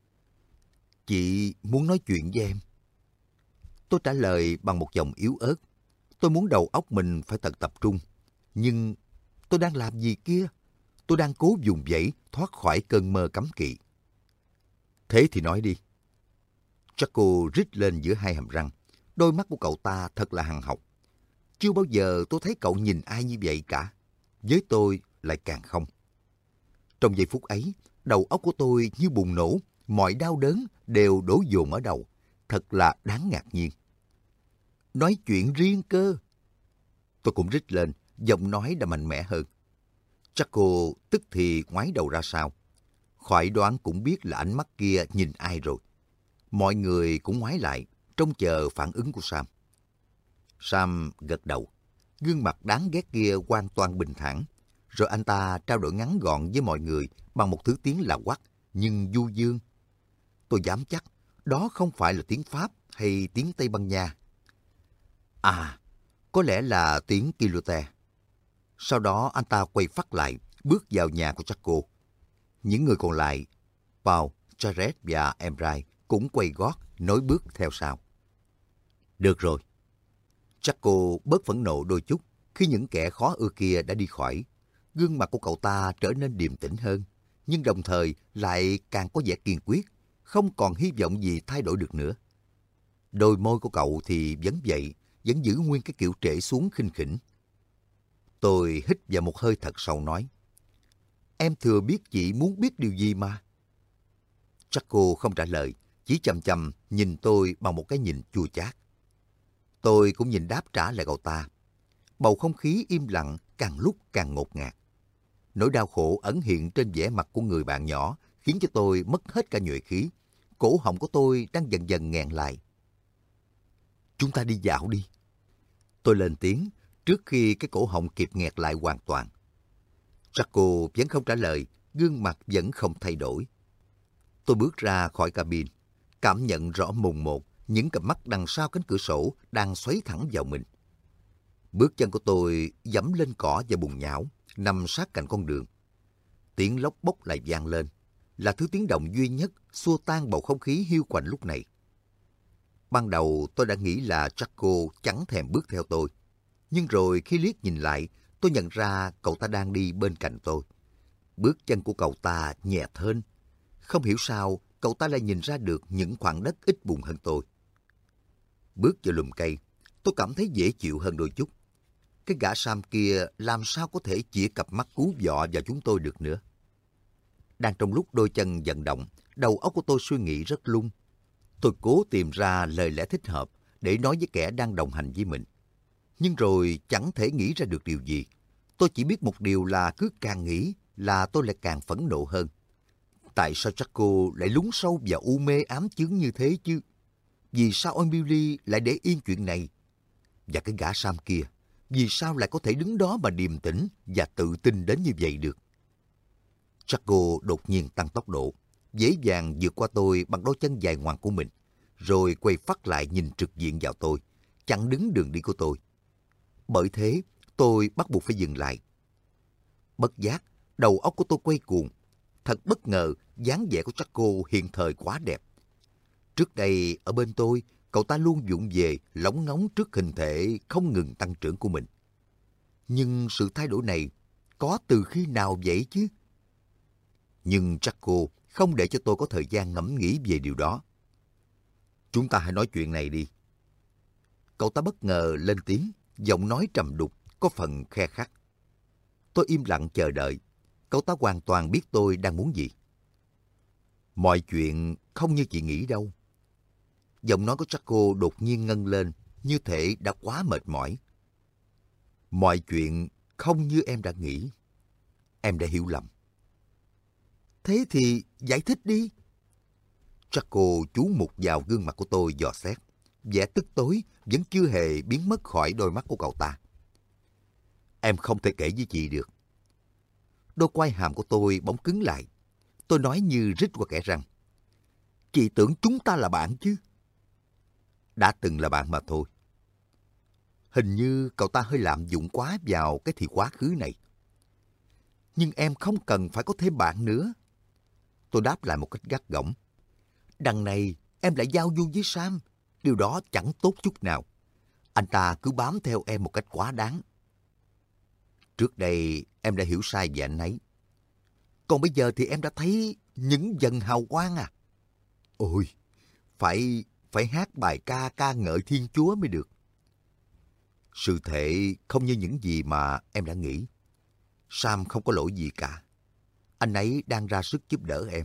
Chị muốn nói chuyện với em. Tôi trả lời bằng một giọng yếu ớt. Tôi muốn đầu óc mình phải thật tập trung. Nhưng tôi đang làm gì kia? Tôi đang cố vùng vẫy thoát khỏi cơn mơ cấm kỵ. Thế thì nói đi. Jaco rít lên giữa hai hàm răng. Đôi mắt của cậu ta thật là hằn học. Chưa bao giờ tôi thấy cậu nhìn ai như vậy cả. Với tôi lại càng không. Trong giây phút ấy, đầu óc của tôi như bùng nổ. Mọi đau đớn đều đổ dồn ở đầu. Thật là đáng ngạc nhiên. Nói chuyện riêng cơ. Tôi cũng rít lên, giọng nói đã mạnh mẽ hơn. Jaco tức thì ngoái đầu ra sau. Khỏi đoán cũng biết là ánh mắt kia nhìn ai rồi. Mọi người cũng ngoái lại, trông chờ phản ứng của Sam. Sam gật đầu. Gương mặt đáng ghét kia hoàn toàn bình thản. Rồi anh ta trao đổi ngắn gọn với mọi người bằng một thứ tiếng là quắc, nhưng du dương. Tôi dám chắc, đó không phải là tiếng Pháp hay tiếng Tây Ban Nha. À, có lẽ là tiếng Kilote. Sau đó anh ta quay phắt lại, bước vào nhà của Jaco. Những người còn lại, Paul, Jared và Emray cũng quay gót, nối bước theo sau. Được rồi. Jaco bớt phẫn nộ đôi chút khi những kẻ khó ưa kia đã đi khỏi. Gương mặt của cậu ta trở nên điềm tĩnh hơn, nhưng đồng thời lại càng có vẻ kiên quyết, không còn hy vọng gì thay đổi được nữa. Đôi môi của cậu thì vẫn vậy, vẫn giữ nguyên cái kiểu trễ xuống khinh khỉnh. Tôi hít vào một hơi thật sâu nói, em thừa biết chị muốn biết điều gì mà. Jaco không trả lời, chỉ chằm chằm nhìn tôi bằng một cái nhìn chua chát. Tôi cũng nhìn đáp trả lại cậu ta. Bầu không khí im lặng càng lúc càng ngột ngạt. Nỗi đau khổ ẩn hiện trên vẻ mặt của người bạn nhỏ khiến cho tôi mất hết cả nhuệ khí. Cổ họng của tôi đang dần dần nghẹn lại. Chúng ta đi dạo đi. Tôi lên tiếng trước khi cái cổ họng kịp nghẹt lại hoàn toàn. Jaco vẫn không trả lời, gương mặt vẫn không thay đổi. Tôi bước ra khỏi cabin, cảm nhận rõ mồn một những cặp mắt đằng sau cánh cửa sổ đang xoáy thẳng vào mình. Bước chân của tôi dẫm lên cỏ và bùn nhão, nằm sát cạnh con đường. Tiếng lốc bốc lại vang lên, là thứ tiếng động duy nhất xua tan bầu không khí hiu quạnh lúc này. Ban đầu tôi đã nghĩ là Jaco chẳng thèm bước theo tôi. Nhưng rồi khi liếc nhìn lại, tôi nhận ra cậu ta đang đi bên cạnh tôi. Bước chân của cậu ta nhẹ thênh. Không hiểu sao, cậu ta lại nhìn ra được những khoảng đất ít bùn hơn tôi. Bước vào lùm cây, tôi cảm thấy dễ chịu hơn đôi chút. Cái gã Sam kia làm sao có thể chỉ cặp mắt cú dọ vào chúng tôi được nữa. Đang trong lúc đôi chân vận động, đầu óc của tôi suy nghĩ rất lung. Tôi cố tìm ra lời lẽ thích hợp để nói với kẻ đang đồng hành với mình. Nhưng rồi chẳng thể nghĩ ra được điều gì. Tôi chỉ biết một điều là cứ càng nghĩ là tôi lại càng phẫn nộ hơn. Tại sao Jaco lại lún sâu vào u mê ám chướng như thế chứ? Vì sao Emily lại để yên chuyện này? Và cái gã Sam kia, vì sao lại có thể đứng đó mà điềm tĩnh và tự tin đến như vậy được? Jaco đột nhiên tăng tốc độ, dễ dàng vượt qua tôi bằng đôi chân dài ngoằng của mình, rồi quay phắt lại nhìn trực diện vào tôi, chặn đứng đường đi của tôi. Bởi thế, tôi bắt buộc phải dừng lại. Bất giác, đầu óc của tôi quay cuồng. Thật bất ngờ, dáng vẻ của Jaco hiện thời quá đẹp. Trước đây, ở bên tôi, cậu ta luôn vụng về, lóng ngóng trước hình thể không ngừng tăng trưởng của mình. Nhưng sự thay đổi này có từ khi nào vậy chứ? Nhưng Jaco không để cho tôi có thời gian ngẫm nghĩ về điều đó. Chúng ta hãy nói chuyện này đi. Cậu ta bất ngờ lên tiếng, giọng nói trầm đục, có phần khe khắt. Tôi im lặng chờ đợi. Cậu ta hoàn toàn biết tôi đang muốn gì. Mọi chuyện không như chị nghĩ đâu. Giọng nói của Jaco đột nhiên ngân lên, như thể đã quá mệt mỏi. Mọi chuyện không như em đã nghĩ. Em đã hiểu lầm. Thế thì giải thích đi. Jaco chú mục vào gương mặt của tôi dò xét. Vẻ tức tối vẫn chưa hề biến mất khỏi đôi mắt của cậu ta. Em không thể kể với chị được. Đôi quai hàm của tôi bỗng cứng lại. Tôi nói như rít qua kẽ răng. Chị tưởng chúng ta là bạn chứ? đã từng là bạn mà thôi. Hình như cậu ta hơi lạm dụng quá vào cái thì quá khứ này. Nhưng em không cần phải có thêm bạn nữa. Tôi đáp lại một cách gắt gỏng. Đằng này em lại giao du với Sam. Điều đó chẳng tốt chút nào. Anh ta cứ bám theo em một cách quá đáng. Trước đây em đã hiểu sai về anh ấy. Còn bây giờ thì em đã thấy những dần hào quang à. Ôi, phải, phải hát bài ca ca ngợi Thiên Chúa mới được. Sự thể không như những gì mà em đã nghĩ. Sam không có lỗi gì cả. Anh ấy đang ra sức giúp đỡ em.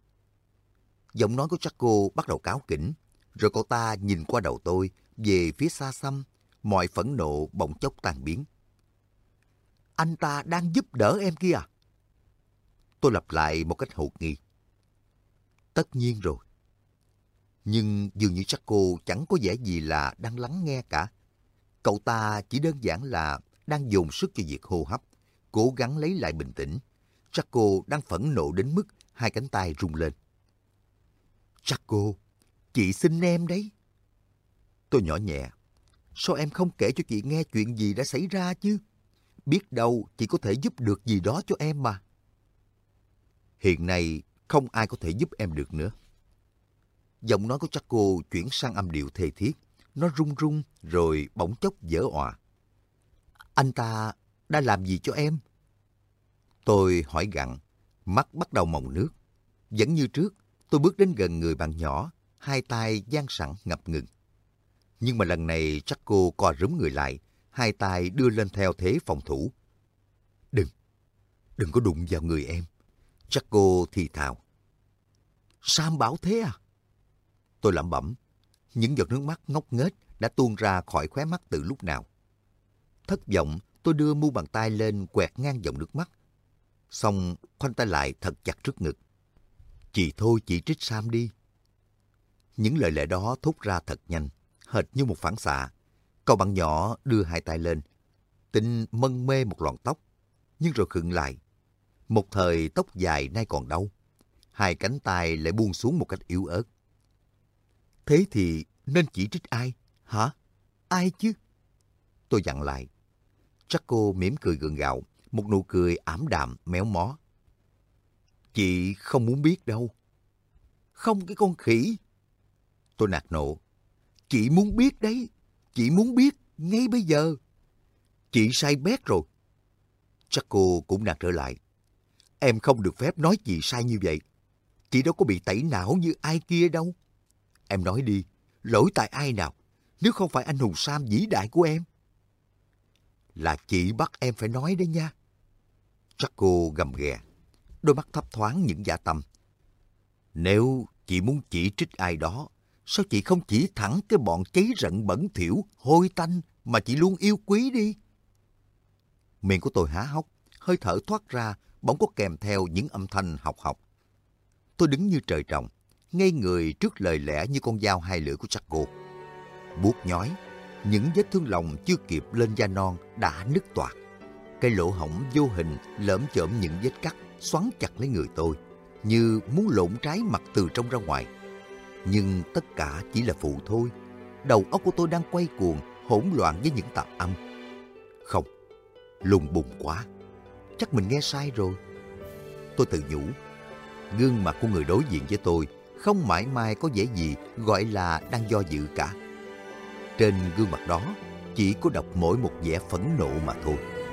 Giọng nói của Jaco bắt đầu cáu kỉnh, rồi cậu ta nhìn qua đầu tôi, về phía xa xăm, mọi phẫn nộ bỗng chốc tan biến. Anh ta đang giúp đỡ em kia à? Tôi lặp lại một cách hột nghi. Tất nhiên rồi. Nhưng dường như Jaco chẳng có vẻ gì là đang lắng nghe cả. Cậu ta chỉ đơn giản là đang dồn sức cho việc hô hấp, cố gắng lấy lại bình tĩnh. Jaco đang phẫn nộ đến mức hai cánh tay rung lên. Jaco, chị xin em đấy. Tôi nhỏ nhẹ. Sao em không kể cho chị nghe chuyện gì đã xảy ra chứ? Biết đâu chị có thể giúp được gì đó cho em mà. Hiện nay không ai có thể giúp em được nữa. Giọng nói của Jaco chuyển sang âm điệu thề thiết. Nó run run rồi bỗng chốc vỡ òa. Anh ta đã làm gì cho em? Tôi hỏi gặng, mắt bắt đầu mòng nước. Vẫn như trước, tôi bước đến gần người bạn nhỏ, hai tay dang sẵn ngập ngừng. Nhưng mà lần này Jaco co rúm người lại, hai tay đưa lên theo thế phòng thủ. Đừng, đừng có đụng vào người em. Jaco thì thào. Sam bảo thế à? Tôi lẩm bẩm. Những giọt nước mắt ngốc nghếch đã tuôn ra khỏi khóe mắt từ lúc nào. Thất vọng, tôi đưa mu bàn tay lên quẹt ngang dòng nước mắt. Xong khoanh tay lại thật chặt trước ngực. Chị thôi chị trích Sam đi. Những lời lẽ đó thốt ra thật nhanh, hệt như một phản xạ. Cậu bạn nhỏ đưa hai tay lên, tính mân mê một lọn tóc, nhưng rồi khựng lại. Một thời tóc dài nay còn đâu. Hai cánh tay lại buông xuống một cách yếu ớt. Thế thì nên chỉ trích ai? Hả? Ai chứ? Tôi dặn lại. Jaco mỉm cười gượng gạo, một nụ cười ảm đạm, méo mó. Chị không muốn biết đâu. Không cái con khỉ. Tôi nạt nộ. Chị muốn biết đấy. Chị muốn biết ngay bây giờ. Chị sai bét rồi. Jaco cũng nạt trở lại. Em không được phép nói chị sai như vậy. Chị đâu có bị tẩy não như ai kia đâu. Em nói đi, lỗi tại ai nào, nếu không phải anh hùng Sam vĩ đại của em? Là chị bắt em phải nói đấy nha. Jaco gầm ghè, đôi mắt thấp thoáng những dạ tâm. Nếu chị muốn chỉ trích ai đó, sao chị không chỉ thẳng cái bọn cháy rận bẩn thỉu, hôi tanh mà chị luôn yêu quý đi? Miệng của tôi há hốc, hơi thở thoát ra, bỗng có kèm theo những âm thanh học học. Tôi đứng như trời trồng, ngây người trước lời lẽ như con dao hai lưỡi của Jaco. Buốt nhói, những vết thương lòng chưa kịp lên da non đã nứt toạc. Cái lỗ hổng vô hình lởm chởm những vết cắt xoắn chặt lấy người tôi, như muốn lộn trái mặt từ trong ra ngoài. Nhưng tất cả chỉ là phụ thôi. Đầu óc của tôi đang quay cuồng, hỗn loạn với những tạp âm. Không, lùng bùng quá. Chắc mình nghe sai rồi. Tôi tự nhủ. Gương mặt của người đối diện với tôi không mãi mai có vẻ gì gọi là đang do dự cả. Trên gương mặt đó chỉ có đọc mỗi một vẻ phẫn nộ mà thôi.